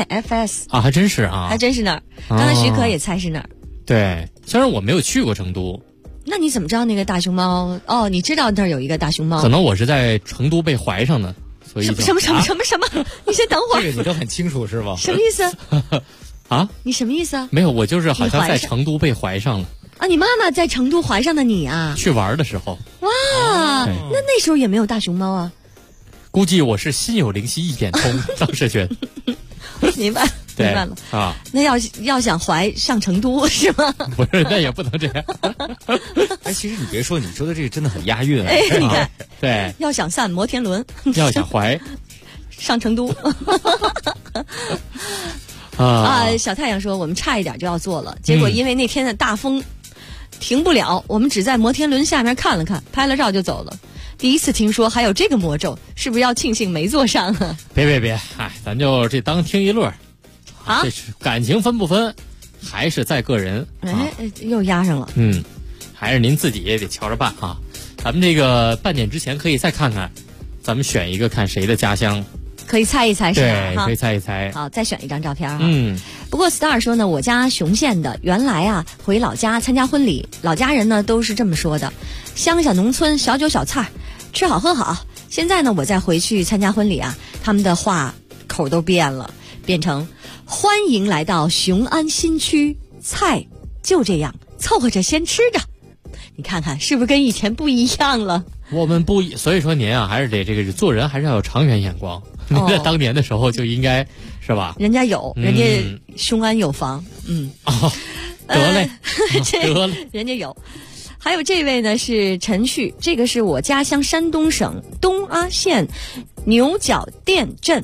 FS 啊，还真是啊， 还真是那儿。刚才徐可也猜是那儿。 对，虽然我没有去过成都。 那你怎么知道那个大熊猫？哦，你知道那儿有一个大熊猫？ 可能我是在成都被怀上的，所以什么？你先等会儿。 这个你都很清楚是吧？ 什么意思？ 啊？ 你什么意思啊？ 没有，我就是好像在成都被怀上了。 啊，你妈妈在成都怀上的你啊？ 去玩的时候。 哇，那时候也没有大熊猫啊。 估计我是心有灵犀一点通，当时觉得。 明白了啊。 那要想怀上成都是吗？ 不是，那也不能这样。 哎，其实你别说，你说的这个真的很押韵。 哎，你看， 对， 要想散摩天轮， 要想怀上成都。小太阳说我们差一点就要做了，结果因为那天的大风停不了，我们只在摩天轮下面看了看，拍了照就走了。第一次听说还有这个魔咒，是不是要庆幸没坐上啊？ 别，咱就这当听一乐啊！ 这是感情分不分，还是在个人。 又压上了。 还是您自己也得瞧着办啊。咱们这个半点之前可以再看看，咱们选一个看谁的家乡。 可以猜一猜是吧？ 对，可以猜一猜。 好，再选一张照片啊。不过 Star 说呢，我家雄县的，原来啊回老家参加婚礼，老家人呢都是这么说的：乡下农村小酒小菜，吃好喝好。现在呢我再回去参加婚礼啊，他们的话口都变了，变成欢迎来到雄安新区，菜就这样凑合着先吃着。你看看是不是跟以前不一样了？ 我们不所以说您啊还是得这个做人还是要有长远眼光。您在当年的时候就应该是吧？ 人家有，人家雄安有房。 得嘞， 得嘞，人家有。还有这位呢是陈旭，这个是我家乡山东省东阿县牛角店镇。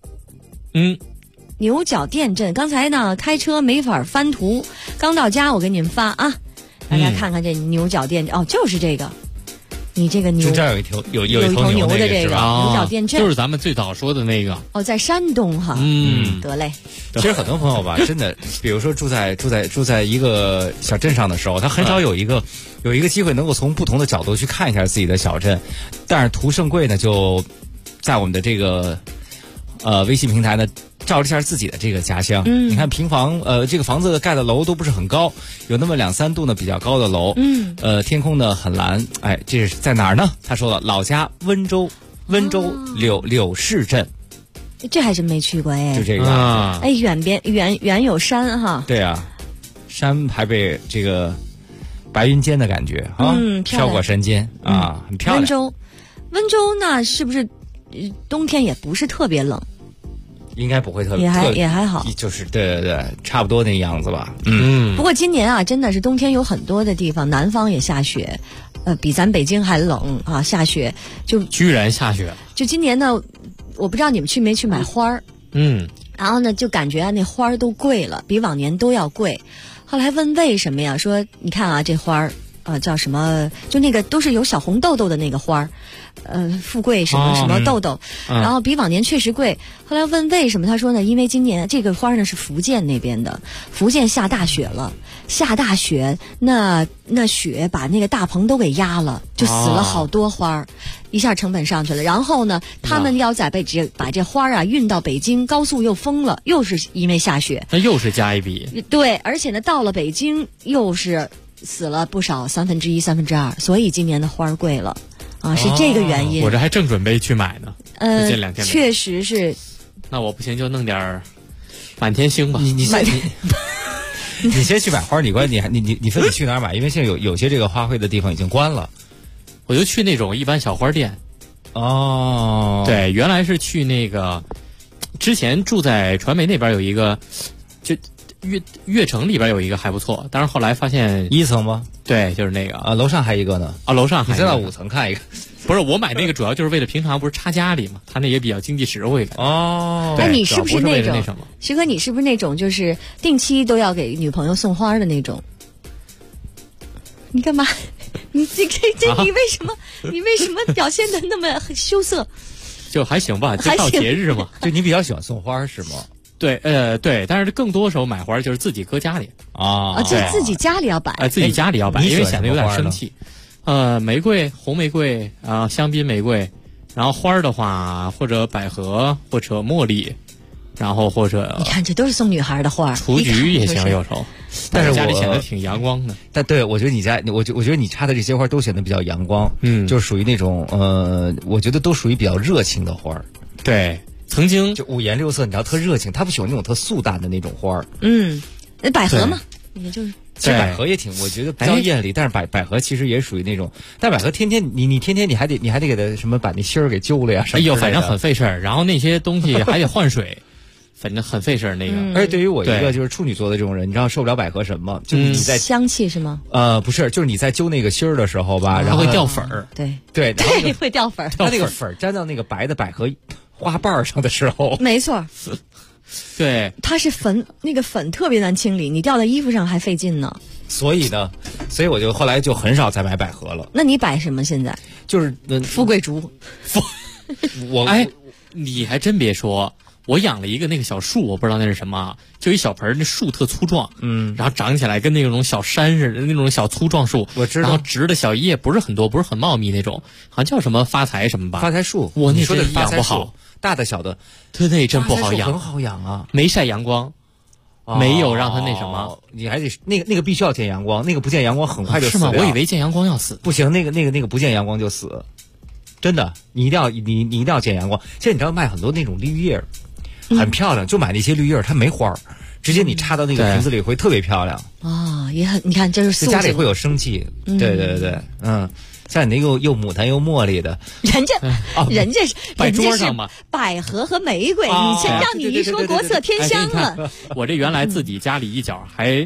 牛角店镇，刚才呢开车没法翻图，刚到家我给你们发啊，大家看看这牛角店镇，哦，就是这个。你这个牛， 就这儿有一头牛的这个牛角店镇， 就是咱们最早说的那个。 哦，在山东哈。得嘞。 其实很多朋友吧，真的，比如说住在一个小镇上的时候，他很少有一个机会能够从不同的角度去看一下自己的小镇。但是涂胜贵呢，就在我们的这个微信平台呢，照了一下自己的这个家乡。你看平房，这个房子盖的楼都不是很高，有那么2-3栋呢比较高的楼。天空呢很蓝。哎，这是在哪儿呢？他说了，老家温州柳市镇。 这还真没去过哎。 就这个哎，远有山哈。 对啊，山还被这个白云间的感觉啊，飘过山间啊，很漂亮。 温州那是不是冬天也不是特别冷？ 应该不会特别， 也还好， 就是对，差不多那个样子吧。 不过今年啊，真的是冬天有很多的地方，南方也下雪，比咱北京还冷啊，下雪就居然下雪。 就今年呢，我不知道你们去没去买花儿，然后呢，就感觉那花儿都贵了，比往年都要贵。后来问为什么呀？说你看啊，这花儿。叫什么？就那个都是有小红豆豆的那个花儿，富贵什么豆豆，然后比往年确实贵。后来问为什么，他说呢，因为今年这个花呢是福建那边的，福建下大雪了，那雪把那个大棚都给压了，就死了好多花儿，一下成本上去了。然后呢，他们要把这花啊运到北京，高速又封了，又是因为下雪， 那又是加一笔。 对，而且呢，到了北京又是。死了不少1/3、2/3，所以今年的花儿贵了，啊，是这个原因。 我这还正准备去买呢，这2天确实是。 那我不行就弄点满天星吧。 你先去买花，你分你去哪儿买？因为现在有些这个花卉的地方已经关了， 我就去那种一般小花店。 哦， 对，原来是去那个，之前住在传媒那边有一个，就。悦城里边有一个还不错，但是后来发现 1层吗？ 对，就是那个啊，楼上还一个呢。 啊，楼上还你再到5层看一个。 不是，我买那个主要就是为了平常不是插家里嘛，它那也比较经济实惠的。 哦， 那你是不是那种？ 什么？ 徐哥，你是不是那种就是定期都要给女朋友送花的那种？你干嘛？你为什么表现的那么羞涩？ 就还行吧，就到节日嘛。 就你比较喜欢送花是吗？ 对，对，但是更多时候买花就是自己搁家里啊， 就自己家里要摆， 自己家里要摆，因为显得有点生气。玫瑰、红玫瑰啊，香槟玫瑰，然后花的话，或者百合，或者茉莉，然后或者你看，这都是送女孩的花， 雏菊也行，有时候。但是家里显得挺阳光的。 但对，我觉得你家，我觉得你插的这些花都显得比较阳光，就是属于那种我觉得都属于比较热情的花。 对。曾经就5颜6色，你知道特热情，他不喜欢那种特素淡的那种花儿。 百合嘛，也就是。 其实百合也挺，我觉得比较艳丽，但是百合其实也属于那种，但百合天天你天天你还得给它什么把那芯儿给揪了呀什么。 哎呦，反正很费事儿，然后那些东西还得换水，反正很费事儿那个。 而且对于我一个就是处女座的这种人，你知道受不了百合什么？就是你在香气是吗？ 不是，就是你在揪那个芯儿的时候吧，然后会掉粉儿。 对，会掉粉儿。 它那个粉儿沾到那个白的百合花瓣上的时候， 没错， 对， 它是粉，那个粉特别难清理，你掉在衣服上还费劲呢。 所以我就后来就很少再买百合了。 那你摆什么现在？ 就是富贵竹。 你还真别说，我养了一个那个小树，我不知道那是什么，就一小盆，那树特粗壮，然后长起来跟那种小山似的，那种小粗壮树， 我知道， 然后直的小叶不是很多，不是很茂密那种，好像叫什么发财什么吧？ 发财树， 我那说的养不好。 大的小的， 对，那真不好养， 很好养啊， 没晒阳光，没有让它那什么， 你还得那个必须要见阳光，那个不见阳光很快就死了。 是吗？我以为见阳光要死， 不行，那个不见阳光就死，真的，你一定要见阳光。现在你知道卖很多那种绿叶，很漂亮，就买那些绿叶，它没花儿，直接你插到那个瓶子里会特别漂亮啊，也很，你看这是家里会有生气，对，像你那个又牡丹又茉莉的， 人家摆桌上嘛， 百合和玫瑰，你先让你一说国色天香了。 我这原来自己家里一角还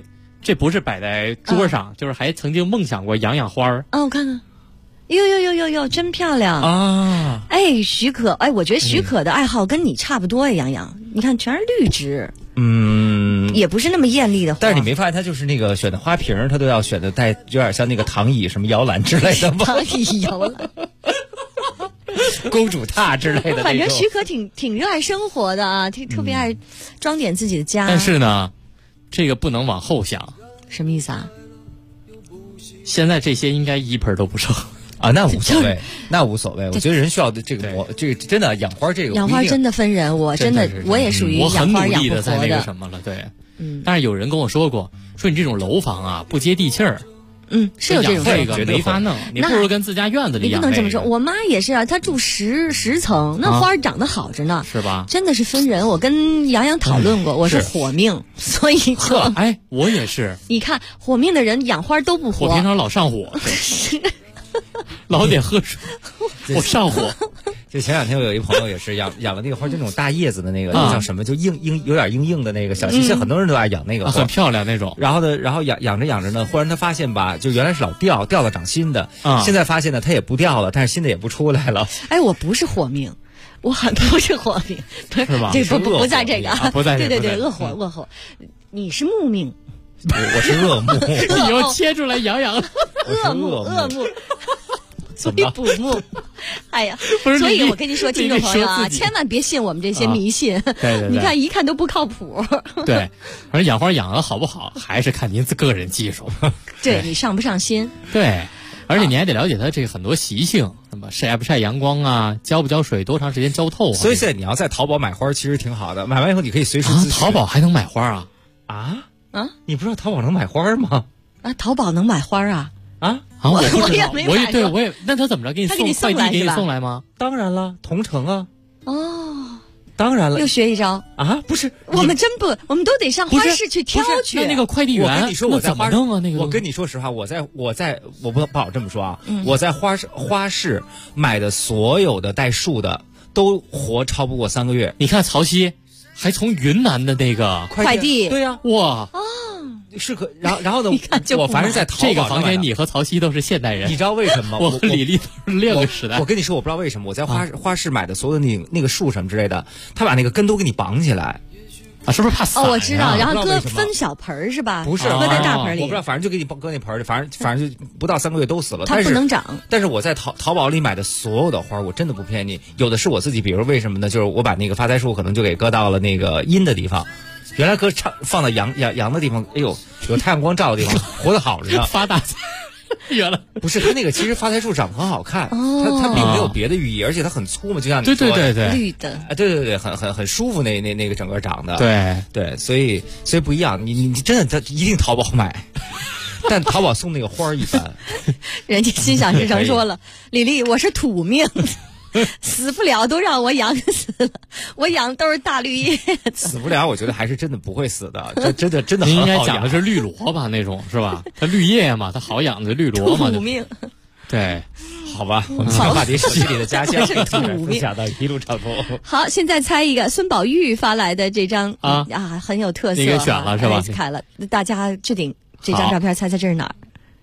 这不是摆在桌上，就是还曾经梦想过养花儿。 我看看，哟，真漂亮啊！ 哎，许可，哎，我觉得许可的爱好跟你差不多呀，杨，你看全是绿植，也不是那么艳丽的花。 但是你没发现他就是那个选的花瓶，他都要选的带有点像那个躺椅什么摇篮之类的吗？ 躺椅摇篮。 公主榻之类的那种。 反正许可挺热爱生活的啊，特别爱装点自己的家。 但是呢，这个不能往后想。 什么意思啊？ 现在这些应该一盆都不剩啊，那无所谓，那无所谓。我觉得人需要的这个真的养花这个养花真的分人，我真的我也属于养花养不活的。 我很努力的在那个什么了，对，但是有人跟我说过，说你这种楼房啊不接地气儿。 是有这种这个没法弄，你不如跟自家院子里养。 你不能这么说，我妈也是啊，她住10层，那花长得好着呢， 是吧？ 真的是分人。我跟杨洋讨论过，我是火命，所以哎，我也是。 你看火命的人养花都不活， 我平常老上火，老得喝水，我上火。 就前两天我有一朋友也是养了那个花，就那种大叶子的那个，叫什么？就有点硬的那个小细线，很多人都爱养那个， 很漂亮那种。 然后养着呢，忽然他发现吧，就原来是老掉了长新的，现在发现呢它也不掉了，但是新的也不出来了。 哎，我不是火命。我很不是火命， 是吧？ 这不在这个， 不在这个。 对，恶火。你是木命， 我是恶木。 你又切出来养恶木。所以补木，哎呀，所以我跟你说，听众朋友啊，千万别信我们这些迷信。 对， 你看一看都不靠谱。 对，反正养花养的好不好，还是看您个人技术。 对你上不上心？ 对，而且你还得了解它这个很多习性，什么晒不晒阳光啊，浇不浇水，多长时间浇透啊。 所以现在你要在淘宝买花，其实挺好的。买完以后你可以随时咨询。 淘宝还能买花啊？ 你不知道淘宝能买花吗？ 淘宝能买花啊？ 我不知道，我也，那他怎么着给你送快递给你送来吗？ 当然了，同城啊。当然了， 又学一招啊！不是， 我们都得上花市去挑去。 那个快递员， 我跟你说我在怎么弄啊？那个， 我跟你说实话，我不好这么说啊。我在花市买的所有的带树的都活超不过3个月。 你看曹溪还从云南的那个快递， 对呀， 哇。 是可，然后呢？我凡是在淘宝这个房间，你和曹曦都是现代人， 你知道为什么？ 我和李丽都是另一个时代。 我跟你说，我不知道为什么，我在花市买的所有的那个树什么之类的，他把那个根都给你绑起来啊，是不是怕散？ 我知道，然后分小盆是吧？ 不是， 搁在大盆里。 我不知道，反正就给你搁那盆里，反正就不到3个月都死了。 它不能长。 但是我在淘宝里买的所有的花，我真的不骗你，有的是我自己，比如为什么呢？就是我把那个发财树可能就给搁到了那个阴的地方。原来放到阳的地方，哎呦，有太阳光照的地方，活得好着呢。 发大财，原来不是它那个，其实发财树长得很好看，它并没有别的寓意，而且它很粗嘛，就像你说的，对， 绿的， 对，很舒服，那个整个长得， 对， 所以不一样，你真的一定淘宝买。但淘宝送那个花一般， 人家心想事成说了，李丽，我是土命。死不了都让我养死了，我养的都是大绿叶。 死不了，我觉得还是真的不会死的，这真的很好养。 应该讲的是绿萝吧，那种是吧？它绿叶嘛，它好养的绿萝嘛。 土命。 对， 好吧，我们这个话题手机里的家乡分享到一路畅通。 好，现在猜一个孙宝玉发来的这张很有特色， 你给选了是吧？ 开了，大家置顶这张照片，猜猜这是哪儿？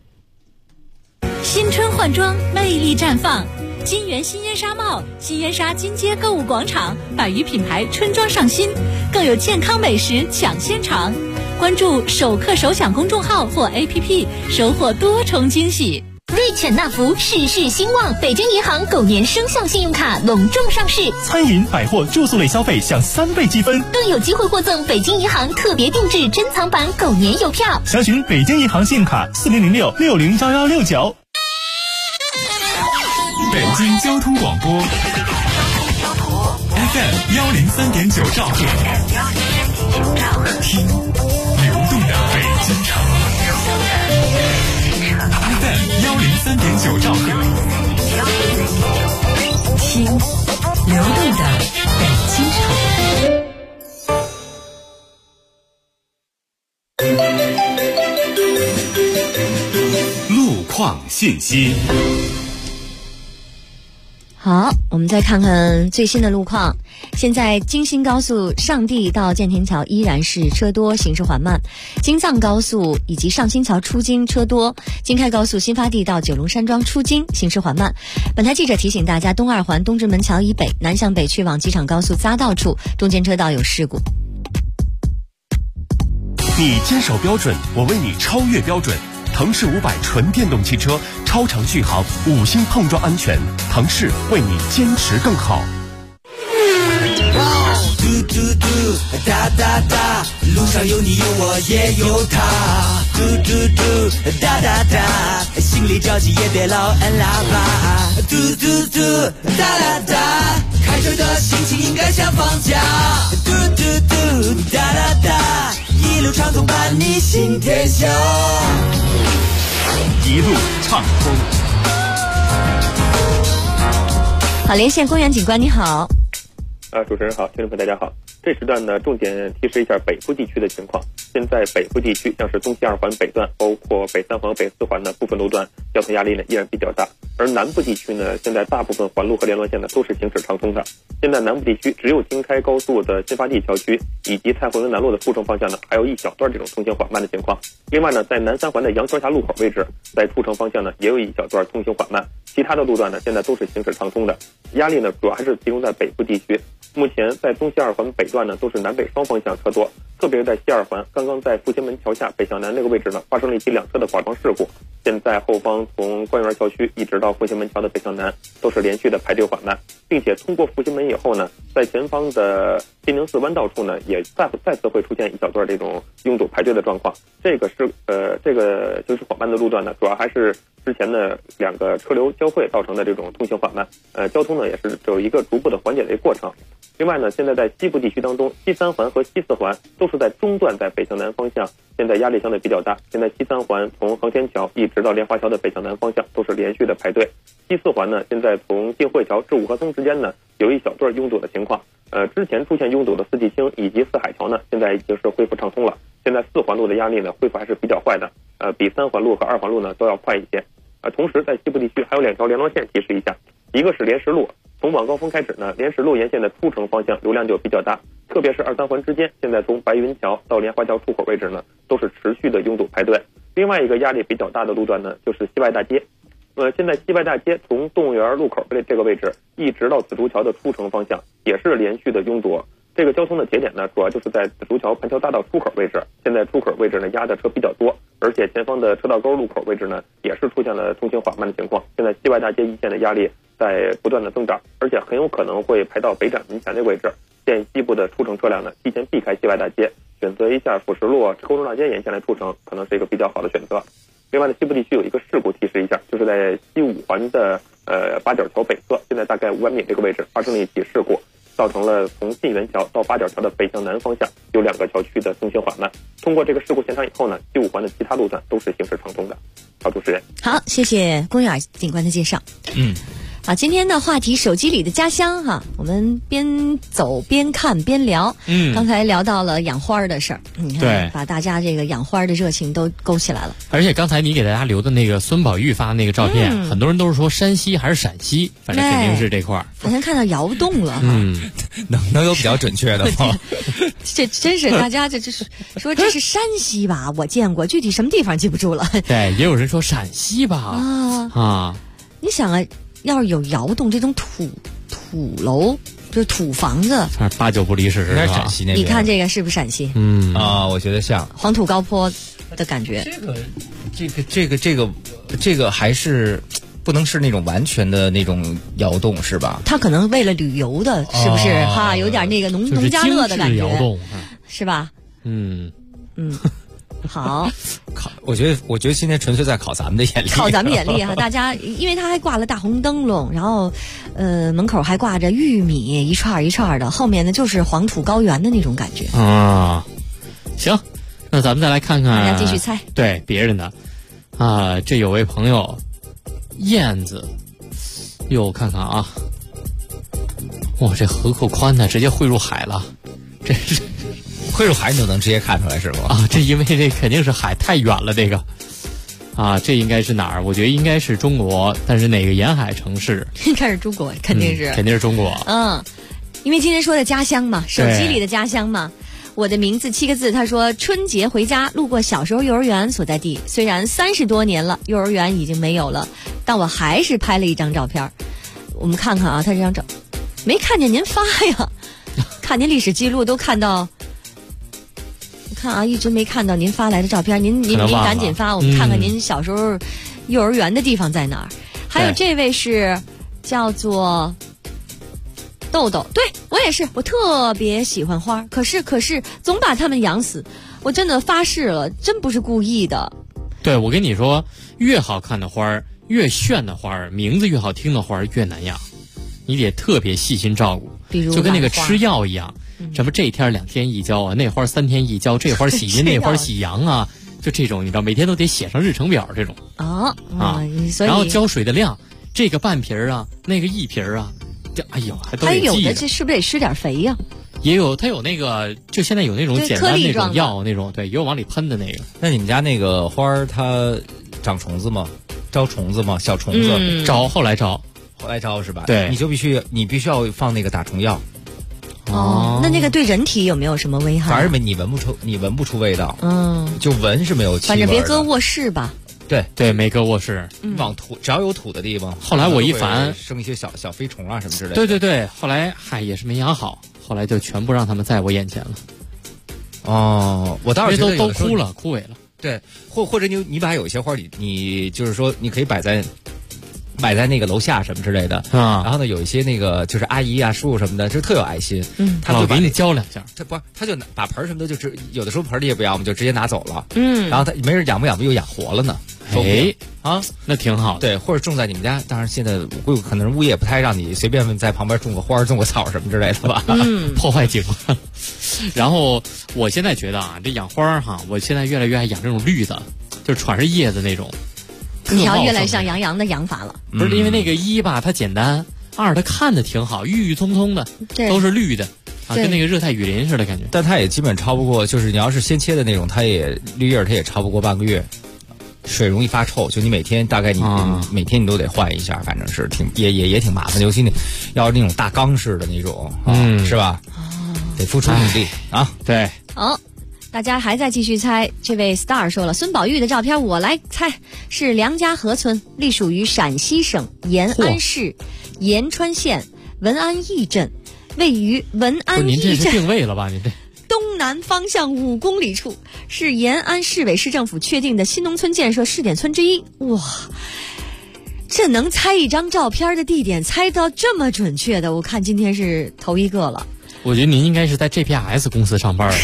新春换装，魅力绽放。金源新烟纱帽、新烟纱金街购物广场百余品牌春装上新，更有健康美食抢先尝。关注首客首享公众号或 APP， 收获多重惊喜。 瑞犬纳福事事兴旺，北京银行狗年生肖信用卡隆重上市， 餐饮、百货、住宿类消费享3倍积分， 更有机会获赠北京银行特别定制珍藏版狗年邮票。 详询北京银行信用卡4006 601169。 北京交通广播 FM 103.9兆赫，听流动的北京城。FM 103.9兆赫， 听流动的北京城。路况信息。 好，我们再看看最新的路况。现在京新高速上地到建田桥依然是车多，行驶缓慢；京藏高速以及上新桥出京车多；京开高速新发地到九龙山庄出京行驶缓慢。本台记者提醒大家，东二环东直门桥以北南向北去往机场高速匝道处中间车道有事故。 你坚守标准，我为你超越标准。腾势500纯电动汽车，超长续航，5星碰撞安全，腾势为你坚持更好。 嘟嘟嘟，哒哒哒，路上有你有我也有他。嘟嘟嘟，哒哒哒，心里着急也别老按喇叭。嘟嘟嘟，哒哒哒，开车的心情应该像放假。嘟嘟嘟，哒哒哒，一路畅通伴你行天下。 一路畅通。 好，连线公园警官，你好。 主持人好，听众朋友大家好。这时段呢，重点提示一下北部地区的情况。现在北部地区像是东西2环北段，包括北3环、北4环的部分路段，交通压力呢依然比较大。而南部地区呢，现在大部分环路和联络线呢都是行驶畅通的。现在南部地区只有京开高速的新发地桥区以及蔡回文南路的富城方向呢，还有一小段这种通行缓慢的情况。另外呢，在南3环的杨桥峡路口位置，在出城方向呢也有一小段通行缓慢。其他的路段呢，现在都是行驶畅通的。压力呢，主要还是集中在北部地区。目前在东西2环北段呢，都是南北双方向车多，特别是在西2环，刚刚在复兴门桥下北向南那个位置呢，发生了一起2车的剐撞事故。现在后方从官园桥区一直到复兴门桥的北向南，都是连续的排队缓慢，并且通过复兴门以后呢，在前方的金陵寺弯道处呢，也再次会出现一小段这种拥堵排队的状况。这个行驶缓慢的路段呢，主要还是之前的2个车流交汇造成的这种通行缓慢，交通呢也是有一个逐步的缓解的一个过程。另外呢，现在在西部地区当中，西3环和西4环都是在中段，在北向南方向，现在压力相对比较大。现在西3环从航天桥一直到莲花桥的北向南方向都是连续的排队。西4环呢，现在从晋汇桥至五棵松之间呢，有一小段拥堵的情况。之前出现拥堵的四季青以及四海桥呢，现在已经是恢复畅通了。现在4环路的压力呢，恢复还是比较快的，比3环路和2环路呢都要快一些。同时在西部地区还有2条联络线提示一下，一个是莲石路，从晚高峰开始呢，莲石路沿线的出城方向流量就比较大，特别是2、3环之间，现在从白云桥到莲花桥出口位置呢，都是持续的拥堵排队。另外一个压力比较大的路段呢，就是西外大街。现在西外大街从动物园路口这个位置一直到紫竹桥的出城方向，也是连续的拥堵。这个交通的节点呢，主要就是在紫竹桥盘桥大道出口位置，现在出口位置呢压的车比较多，而且前方的车道沟路口位置呢也是出现了通行缓慢的情况。现在西外大街一线的压力在不断的增长，而且很有可能会排到北展门前的位置。建议西部的出城车辆呢，提前避开西外大街，选择一下辅石路、沟中大街沿线来出城，可能是一个比较好的选择。另外呢，西部地区有一个事故提示一下，就是在西5环的八角桥北侧，现在大概500米这个位置发生了一起事故，造成了从晋源桥到八角桥的北向南方向有2个桥区的通行缓慢。通过这个事故现场以后呢，西5环的其他路段都是行驶畅通的。好，主持人。 好，谢谢公园警官的介绍。好，今天的话题手机里的家乡哈，我们边走边看边聊。刚才聊到了养花的事儿，你看， 对， 把大家这个养花的热情都勾起来了。 而且刚才你给大家留的那个孙宝玉发那个照片，很多人都是说山西还是陕西，反正肯定是这块儿。 好像看到窑洞了哈。 能有比较准确的吗？ 这真是大家这是说这是山西吧？我见过，具体什么地方记不住了。 对，也有人说陕西吧。 你想啊。要是有窑洞这种土楼，就是土房子 ，8、9不离十， 应该陕西那边。 你看这个是不是陕西？ 我觉得像黄土高坡的感觉。 这个还是不能是那种完全的那种窑洞是吧？ 它可能为了旅游的，是不是哈？有点那个农家乐的感觉， 窑洞是吧？好， 我觉得今天纯粹在考咱们的眼力， 考咱们眼力哈！大家，因为他还挂了大红灯笼，然后，门口还挂着玉米一串一串的，后面呢就是黄土高原的那种感觉啊。行，那咱们再来看看， 大家继续猜， 对别人的啊，这有位朋友燕子，又看看啊，哇，这河够宽的，直接汇入海了，这是。汇入海你都能直接看出来是不？啊，这因为这肯定是海太远了，这个啊，这应该是哪儿？我觉得应该是中国，但是哪个沿海城市？ 应该是中国，肯定是， 肯定是中国。 因为今天说的家乡嘛，手机里的家乡嘛。我的名字7个字，他说春节回家路过小时候幼儿园所在地，虽然30多年了，幼儿园已经没有了，但我还是拍了一张照片。我们看看啊，他这张照没看见您发呀，看您历史记录都看到，看啊，一直没看到您发来的照片，您赶紧发，我们看看您小时候幼儿园的地方在哪儿。还有这位是叫做豆豆，对，我也是，我特别喜欢花，可是总把它们养死，我真的发誓了，真不是故意的。 对，我跟你说，越好看的花，越炫的花，名字越好听的花越难养，你得特别细心照顾。 比如就跟那个吃药一样，什么这天2天一浇啊，那花3天一浇，这花喜阴那花喜阳啊，就这种你知道，每天都得写上日程表这种。 所以然后浇水的量，这个半瓶啊，那个1瓶啊。哎呦，还都得记着。 还有的这是不是得施点肥呀？ 也有，它有那个，就现在有那种简单那种药，那种对，也有往里喷的那个。 那你们家那个花儿它长虫子吗？招虫子吗？小虫子招，后来招是吧？ 对， 你必须要放那个打虫药。 那个对人体有没有什么危害？ 反正你闻不出味道。就闻是没有气味的。 反正别搁卧室吧。 对， 没搁卧室， 往土只要有土的地方。 后来我一烦， 生一些小飞虫啊什么之类的。 对，后来也是没养好，后来就全部让他们在我眼前了。我当时觉得都枯萎了。 对，或者你把有一些花你就是说你可以摆在那个楼下什么之类的啊。然后呢，有一些那个就是阿姨啊、叔叔什么的，就特有爱心。他就给你浇2下。 他就把盆什么的，就有的时候盆里也不要，我们就直接拿走了。然后他没人养不又养活了呢。 那挺好的。 对，或者种在你们家，当然现在可能物业不太让你随便在旁边种个花、种个草什么之类的吧， 破坏景观。然后我现在觉得啊，这养花我现在越来越爱养这种绿的，就是全是叶子那种。 你要越来越像杨洋的养法了。 不是因为那个1吧，它简单；2它看着挺好，郁郁葱葱的，都是绿的。跟那个热带雨林似的感觉。 但它也基本超不过，就是你要是先切的那种，绿叶它也超不过半个月。水容易发臭，就你每天大概每天你都得换一下，反正是也挺麻烦的，尤其你要是那种大缸式的那种，是吧？得付出努力啊。 对。 大家还在继续猜，这位 Star 说了，孙宝玉的照片我来猜，是梁家河村，隶属于陕西省延安市延川县文安驿镇，位于文安驿镇。 您这是定位了吧？您这。 东南方向5公里处，是延安市委市政府确定的新农村建设试点村之一。哇，这能猜一张照片的地点猜到这么准确的，我看今天是头一个了。 我觉得您应该是在 GPS 公司上班。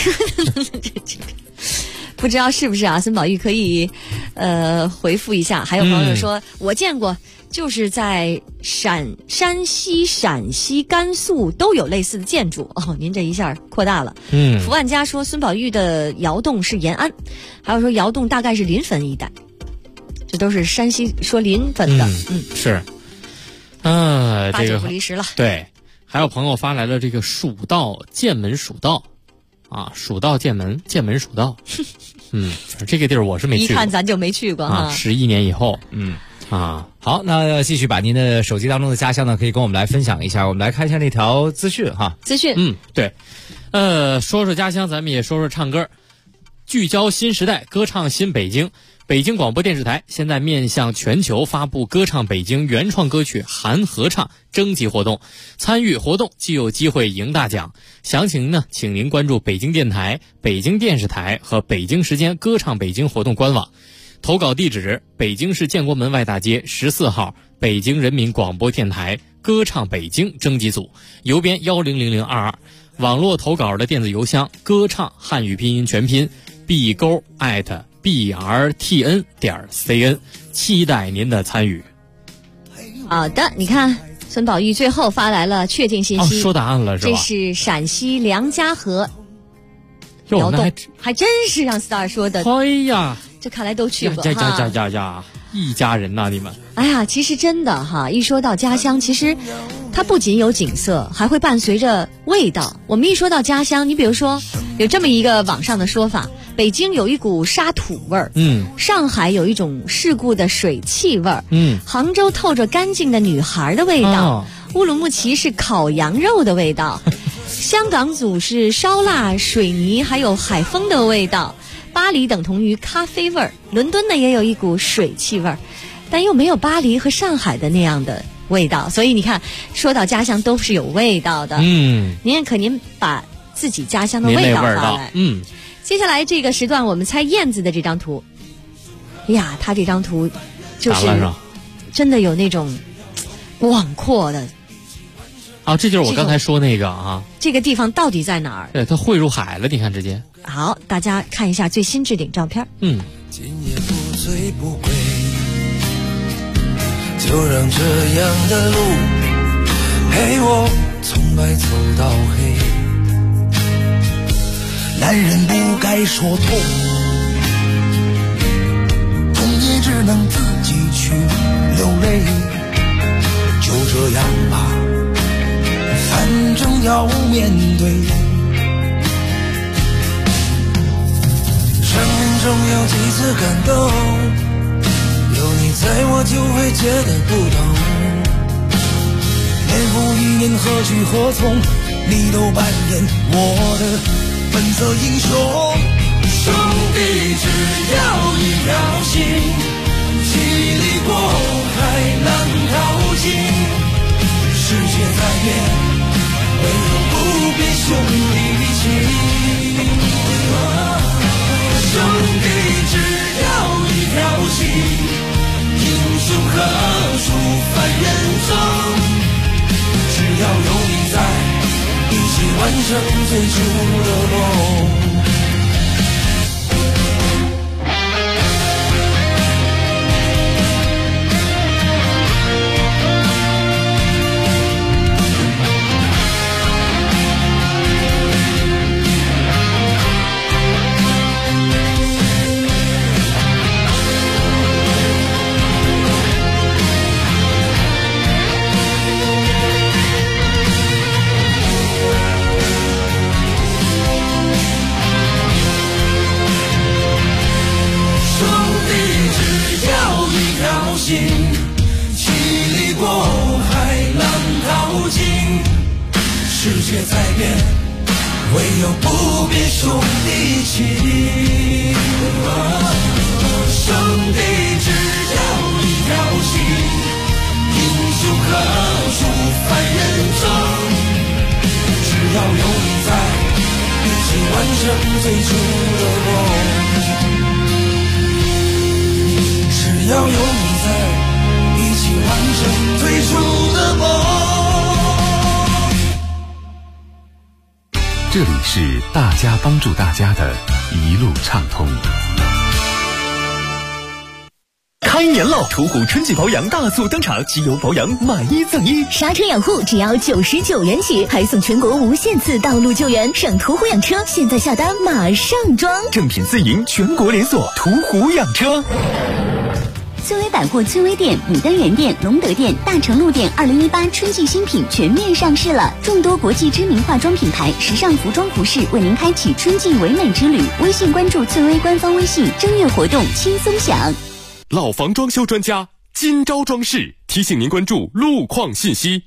不知道是不是啊？孙宝玉可以回复一下。还有朋友说，我见过，就是在山西、陕西、甘肃都有类似的建筑。您这一下扩大了。福万家说孙宝玉的窑洞是延安，还有说窑洞大概是临汾一带，这都是山西说临汾的。 是。 八九不离十了。 对，还有朋友发来了这个蜀道剑门蜀道。蜀道剑门蜀道。这个地儿我是没去过， 一看咱就没去过哈。 11年以后。 好，那继续把您的手机当中的家乡呢，可以跟我们来分享一下。我们来看一下那条资讯哈。 资讯。 对。说说家乡，咱们也说说唱歌，聚焦新时代，歌唱新北京。北京广播电视台现在面向全球发布歌唱北京原创歌曲含合唱征集活动，参与活动既有机会赢大奖。详情呢，请您关注北京电台、北京电视台和北京时间歌唱北京活动官网。投稿地址：北京市建国门外大街14号北京人民广播电台歌唱北京征集组，邮编100022。网络投稿的电子邮箱：歌唱汉语拼音全拼@brtn.cn， 期待您的参与。 好的，你看孙宝玉最后发来了确定信息。 说答案了是吧？ 这是陕西梁家河窑洞，还真是让 Star 说的。 哎呀， 这看来都去过呀，一家人呐，你们。 哎呀，其实真的哈，一说到家乡，其实它不仅有景色，还会伴随着味道。我们一说到家乡，你比如说有这么一个网上的说法， 北京有一股沙土味儿，上海有一种世故的水汽味儿，杭州透着干净的女孩的味道，乌鲁木齐是烤羊肉的味道，香港组是烧腊、水泥还有海风的味道，巴黎等同于咖啡味儿，伦敦呢也有一股水汽味儿，但又没有巴黎和上海的那样的味道，所以你看，说到家乡都是有味道的。您把自己家乡的味道发来。接下来这个时段我们猜燕子的这张图。呀，它这张图就是真的有那种广阔的。 这就是我刚才说那个啊。 这个地方到底在哪儿？ 对，它汇入海了，你看直接。 好，大家看一下最新置顶照片。 今夜不醉不归，就让这样的路陪我从白走到黑。男人不该说痛，痛也只能自己去流泪。就这样吧，反正要面对。生命中有几次感动，有你在我就会觉得不同。年复一年，何去何从，你都扮演我的本色英雄。兄弟只要一条心，千里过海浪淘尽，世界在变，唯有不变兄弟情。兄弟只要一条心，英雄何处凡人中？只要有你在，一起完成最初的梦。心，千里过海浪淘尽，世界在变，唯有不变兄弟情。兄弟只要一条心，英雄何处凡人中？只要有你在，一起完成最初的梦。只要有你在，一起完成最初的梦。 这里是大家帮助大家的一路畅通。 开年了，途虎春季保养大促登场，机油保养买一赠一， 刹车养护只要99元起，还送全国无限次道路救援，省途虎养车，现在下单马上装。 正品自营，全国连锁，途虎养车。 翠微百货翠微店、牡丹园店、隆德店、大成路店2018春季新品全面上市了，众多国际知名化妆品牌、时尚服装服饰为您开启春季唯美之旅。微信关注翠微官方微信，正月活动轻松享。 老房装修专家金招装饰提醒您关注路况信息。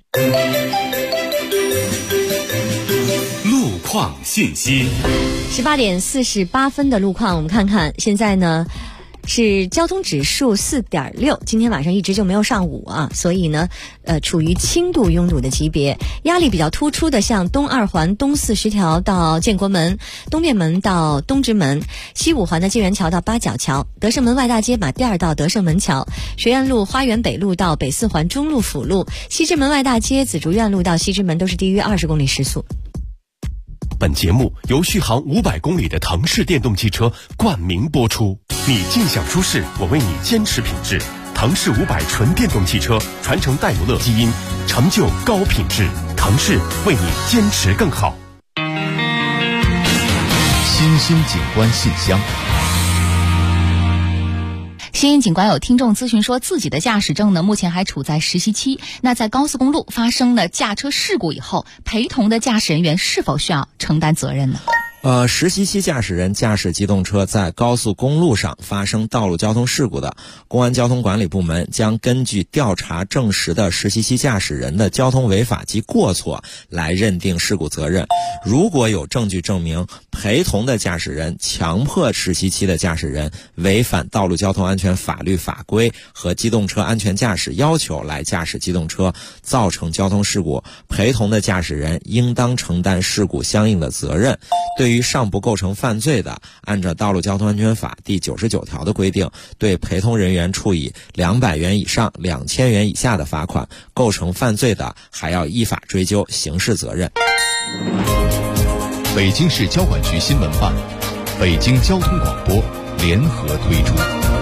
路况信息 ，18点48分的路况，我们看看现在呢。是交通指数4.6，今天晚上一直就没有上5啊，所以呢，处于轻度拥堵的级别，压力比较突出的，像东2环东40条到建国门、东便门到东直门、西5环的金源桥到八角桥、德胜门外大街马甸到德胜门桥、学院路花园北路到北4环中路辅路、西直门外大街紫竹院路到西直门都是低于20公里时速。 本节目由续航500公里的腾势电动汽车冠名播出。你尽享舒适，我为你坚持品质。腾势500纯电动汽车传承戴姆勒基因，成就高品质。腾势为你坚持更好。 新兴景观信箱。 新兴警官有听众咨询说，自己的驾驶证呢目前还处在实习期，那在高速公路发生了驾车事故以后，陪同的驾驶人员是否需要承担责任呢？ 实习期驾驶人驾驶机动车在高速公路上发生道路交通事故的，公安交通管理部门将根据调查证实的实习期驾驶人的交通违法及过错来认定事故责任。如果有证据证明陪同的驾驶人强迫实习期的驾驶人违反道路交通安全法律法规和机动车安全驾驶要求来驾驶机动车，造成交通事故，陪同的驾驶人应当承担事故相应的责任。对于尚不构成犯罪的，按照道路交通安全法第99条的规定，对陪同人员处以200元以上2000元以下的罚款，构成犯罪的还要依法追究刑事责任。 北京市交管局新闻办、北京交通广播联合推出。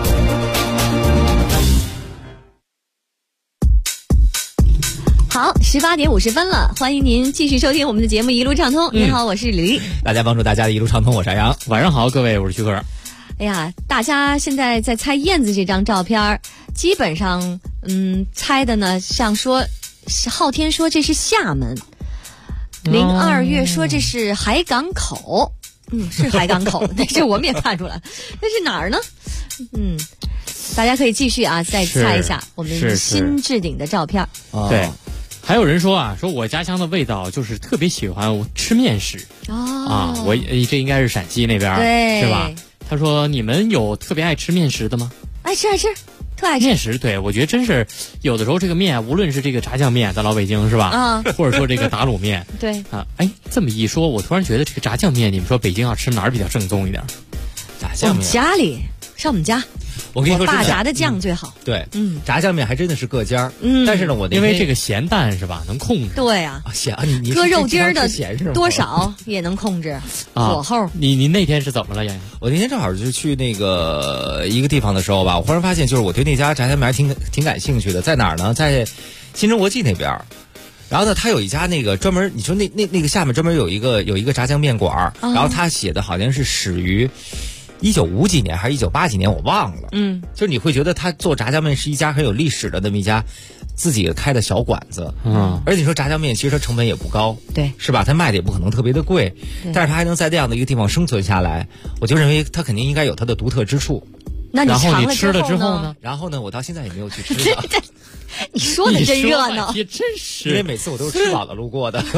好，18点50分了，欢迎您继续收听我们的节目《一路畅通》。你好，我是李丽。 大家帮助大家的一路畅通，我是杨。 晚上好，各位，我是徐哥。 哎呀，大家现在在猜燕子这张照片，基本上，猜的呢，像说，昊天说这是厦门，02月说这是海港口，是海港口，但是我们也看出来，那是哪儿呢？大家可以继续啊，再猜一下我们新置顶的照片。 对。还有人说啊，说我家乡的味道就是特别喜欢吃面食我这应该是陕西那边， 对， 是吧？他说你们有特别爱吃面食的吗？ 爱吃，特爱吃面食。对，我觉得真是有的时候这个面，无论是这个炸酱面，在老北京是吧？或者说这个打卤面， 对啊，这么一说，我突然觉得这个炸酱面，你们说北京要吃哪儿比较正宗一点？ 炸酱面， 家里上我们家。 我跟你说， 爸炸的酱最好。 对，炸酱面还真的是各家。但是呢，我因为这个咸淡是吧，能控制。 对啊， 咸啊，你搁肉丁的多少也能控制火候。 你那天是怎么了，杨洋？ 我那天正好就去那个一个地方的时候吧，我忽然发现，就是我对那家炸酱面还挺感兴趣的，在哪儿呢？在新中国际那边。然后呢，他有一家那个专门，你说那个下面专门有一个炸酱面馆，然后他写的好像是始于1950几年还是1980几年，我忘了。就是你会觉得他做炸酱面是一家很有历史的那么一家自己开的小馆子。而且你说炸酱面其实它成本也不高， 对， 是吧？它卖的也不可能特别的贵，但是它还能在这样的一个地方生存下来，我就认为它肯定应该有它的独特之处。 那你尝了之后呢？ 然后呢，我到现在也没有去吃的。 你说的真热闹， 也真是， 因为每次我都是吃饱了路过的。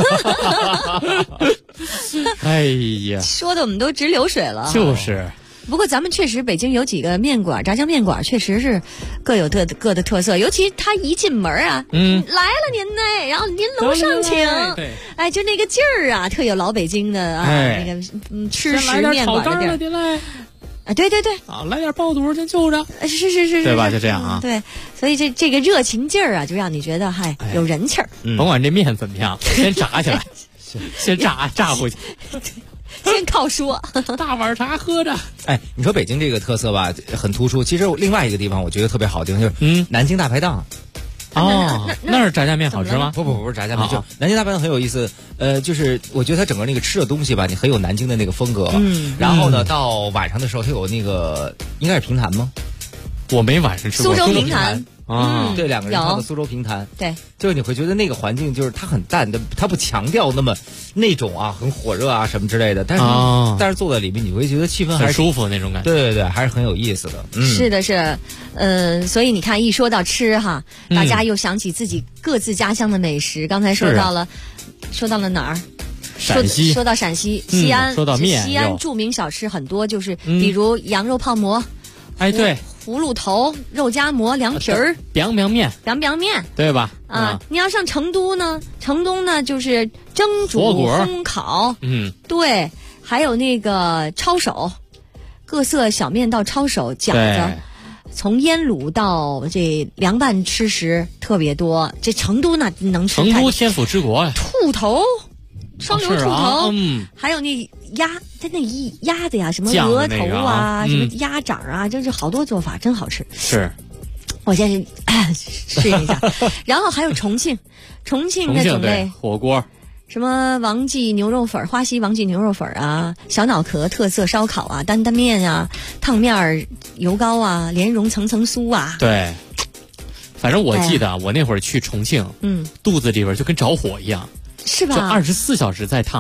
哎呀， 说的我们都直流水了。 就是。 不过咱们确实北京有几个面馆，炸酱面馆确实是各有各的特色，尤其他一进门啊，来了您呢，然后您楼上请， 对， 哎，就那个劲儿啊，特有老北京的啊，那个吃食面馆的地儿。对啊，来点爆肚就着， 是， 对吧？就这样啊。 对，所以这个热情劲儿啊，就让你觉得有人气儿。 甭管这面怎么样，先炸起来，先炸回去。 先靠说， 大碗茶喝着。 哎，你说北京这个特色吧，很突出。其实另外一个地方我觉得特别好的地方就是南京大排档。 那是炸酱面好吃吗？ 不是炸酱面，就南京大排档很有意思。就是我觉得它整个那个吃的东西吧，你很有南京的那个风格。然后呢，到晚上的时候，它有那个应该是平潭吗？ 我没晚上吃过苏州平潭。 对，两个人唱的苏州评弹， 对， 就是你会觉得那个环境就是它很淡的，它不强调那种啊很火热啊什么之类的，但是坐在里面你会觉得气氛还是很舒服那种感觉， 对，还是很有意思的。 是的，所以你看一说到吃哈，大家又想起自己各自家乡的美食。刚才说到了哪儿？ 陕西， 说到陕西，西安， 说到面， 西安著名小吃很多，就是比如羊肉泡馍， 哎对。 葫芦头、肉夹馍、凉皮儿、 凉面，对吧？ 你要上成都呢，就是蒸煮、烘烤，对，还有那个抄手，各色小面到抄手、饺子，从腌卤到这凉拌吃食特别多。这成都那能吃， 成都天府之国呀， 兔头。双流兔头，还有那鸭子呀，什么鹅头啊，什么鸭掌啊，真是好多做法，真好吃。 是， 我先适应一下。然后还有重庆的种类， 火锅， 什么王记牛肉粉、花溪王记牛肉粉啊，小脑壳特色烧烤啊，担担面啊，烫面油糕啊，莲蓉层层酥啊。 对，反正我记得我那会儿去重庆，肚子里边就跟着火一样。 是吧？ 就24小时在烫，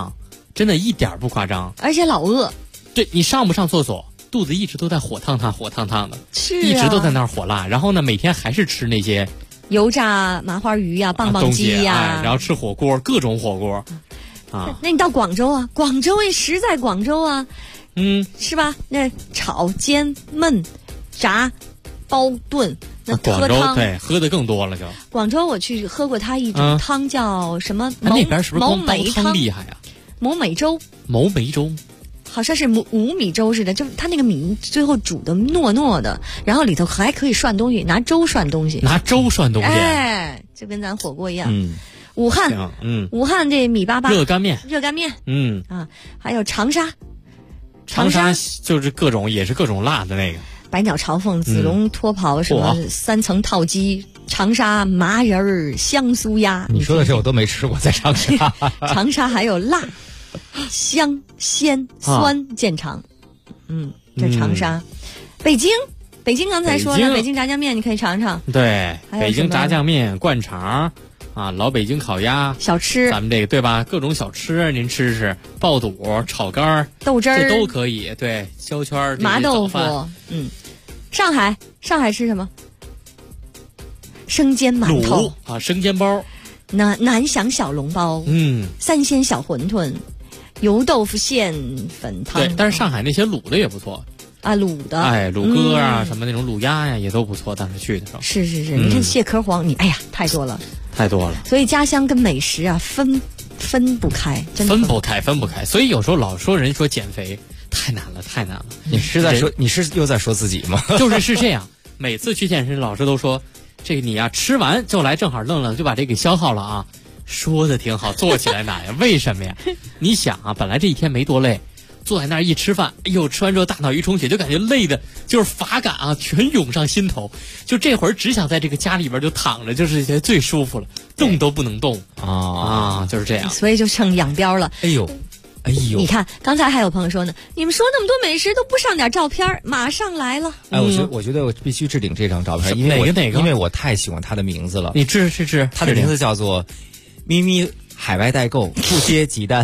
真的一点不夸张， 而且老饿。 对，你上不上厕所，肚子一直都在火烫烫的， 是啊， 一直都在那儿火辣。然后呢，每天还是吃那些油炸麻花鱼呀、棒棒鸡呀， 然后吃火锅，各种火锅啊。 那你到广州啊，广州也实在广州啊，是吧？那炒、煎、焖、炸、煲、炖，那广州喝汤， 对，喝的更多了就。 广州我去喝过它一种汤，叫什么？ 那边是不是某光煲汤厉害啊？ 某美粥。好像是五米粥似的，就它那个米最后煮的糯糯的，然后里头还可以涮东西，拿粥涮东西，哎，就跟咱火锅一样。武汉这米粑粑，热干面，还有长沙就是也是各种辣的那个， 百鸟朝凤、子龙脱袍，什么3层套鸡，长沙麻仁儿、香酥鸭。 你说的这我都没吃过，在长沙。 长沙还有辣、香、鲜、酸见长。这长沙。北京刚才说了，北京炸酱面你可以尝尝。 对，北京炸酱面、灌肠啊，老北京烤鸭小吃， 咱们这个对吧？各种小吃您吃吃，爆肚、炒肝、 豆汁儿， 这都可以。对，焦圈、 麻豆腐。上海吃什么？生煎馒头啊，生煎包， 南翔小笼包，三鲜小馄饨，油豆腐馅粉汤。 对，但是上海那些卤的也不错啊，卤的， 卤鸽啊，什么那种卤鸭呀，也都不错。当时去的时候， 是，你看蟹壳黄，哎呀，太多了。所以家乡跟美食啊，分不开，真的分不开。所以有时候老说人说减肥太难了。 你是又在说自己吗？ 是这样，每次去健身，老师都说这个你啊，吃完就来，正好愣就把这给消耗了啊。说的挺好，做起来难呀？为什么呀？你想啊，本来这一天没多累，坐在那儿一吃饭，哎呦，吃完之后大脑一充血，就感觉累的，就是乏感啊，全涌上心头。就这会儿只想在这个家里边就躺着，就是觉得最舒服了，动都不能动啊，就是这样。 所以就成养膘了。 哎呦， 你看，刚才还有朋友说呢，你们说那么多美食都不上点照片，马上来了。 我觉得我必须置顶这张照片，因为我太喜欢他的名字了。 你治， 他的名字叫做咪咪海外代购，不接鸡蛋。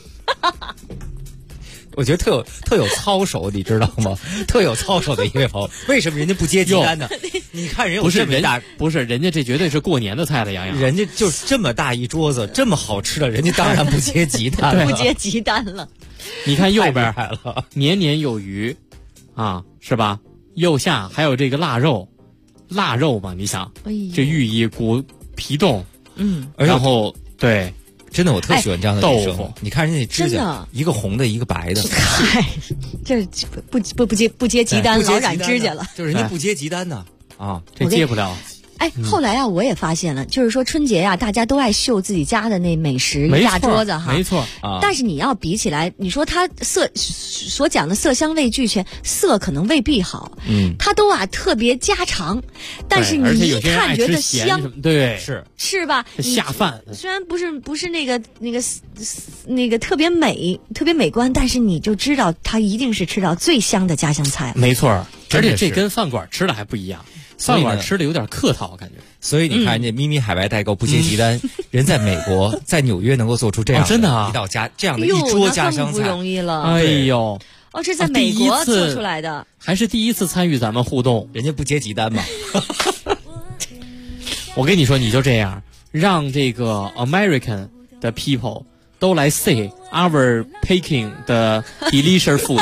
我觉得特有操守，你知道吗？特有操守的一位朋友，为什么人家不接鸡蛋呢？你看人有这么大， 不是人家这绝对是过年的菜了，洋洋。 人家就是这么大一桌子，这么好吃的，人家当然不接鸡蛋了， 不接鸡蛋了。 你看右边年年有余，啊，是吧？右下还有这个腊肉嘛？你想，这寓意骨皮冻，然后对。 真的，我特喜欢这样的豆腐。 你看人家指甲，一个红的，一个白的。 嗨，这不接鸡蛋，老染指甲了。 就是人家不接鸡蛋呢， 这接不了。 后来啊，我也发现了，就是说春节啊，大家都爱秀自己家的那美食，一大桌子哈， 没错啊。但是你要比起来，你说它所讲的色香味俱全，色可能未必好，它都特别家常，但是你一看觉得香， 对， 是吧？ 下饭。 虽然不是那个特别美观，但是你就知道它一定是吃到最香的家乡菜。 没错，而且这跟饭馆吃的还不一样。饭馆吃的有点客套，感觉。 所以你看，这咪咪海外代购不接鸡蛋，人在美国，在纽约能够做出这样真的一道这样的一桌家乡菜， 不容易了。 哎呦， 这在美国做出来的， 还是第一次参与咱们互动， 人家不接鸡蛋嘛。 我跟你说，你就这样，让这个 American 的 people 都来 say our Peking 的 delicious food。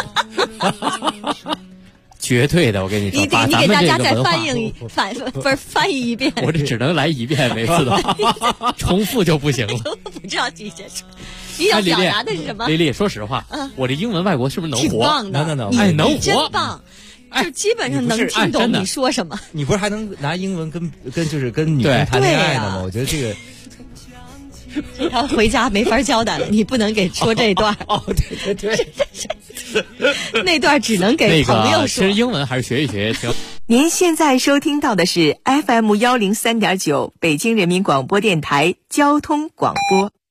绝对的，我跟你说，把咱们这个文化翻译一遍， 我这只能来一遍，每次都重复就不行了。 不知道几节说，你想表达的是什么？ 丽丽，说实话，我这英文外国是不是能活？ 挺棒的， 能活，真棒，就基本上能听懂你说什么。 你不是还能拿英文跟女人谈恋爱呢吗？我觉得这个。 他回家没法交代了，你不能给说这段。 对， 那段只能给朋友说。 其实英文还是学一学行。 您现在收听到的是 FM103.9北京人民广播电台交通广播。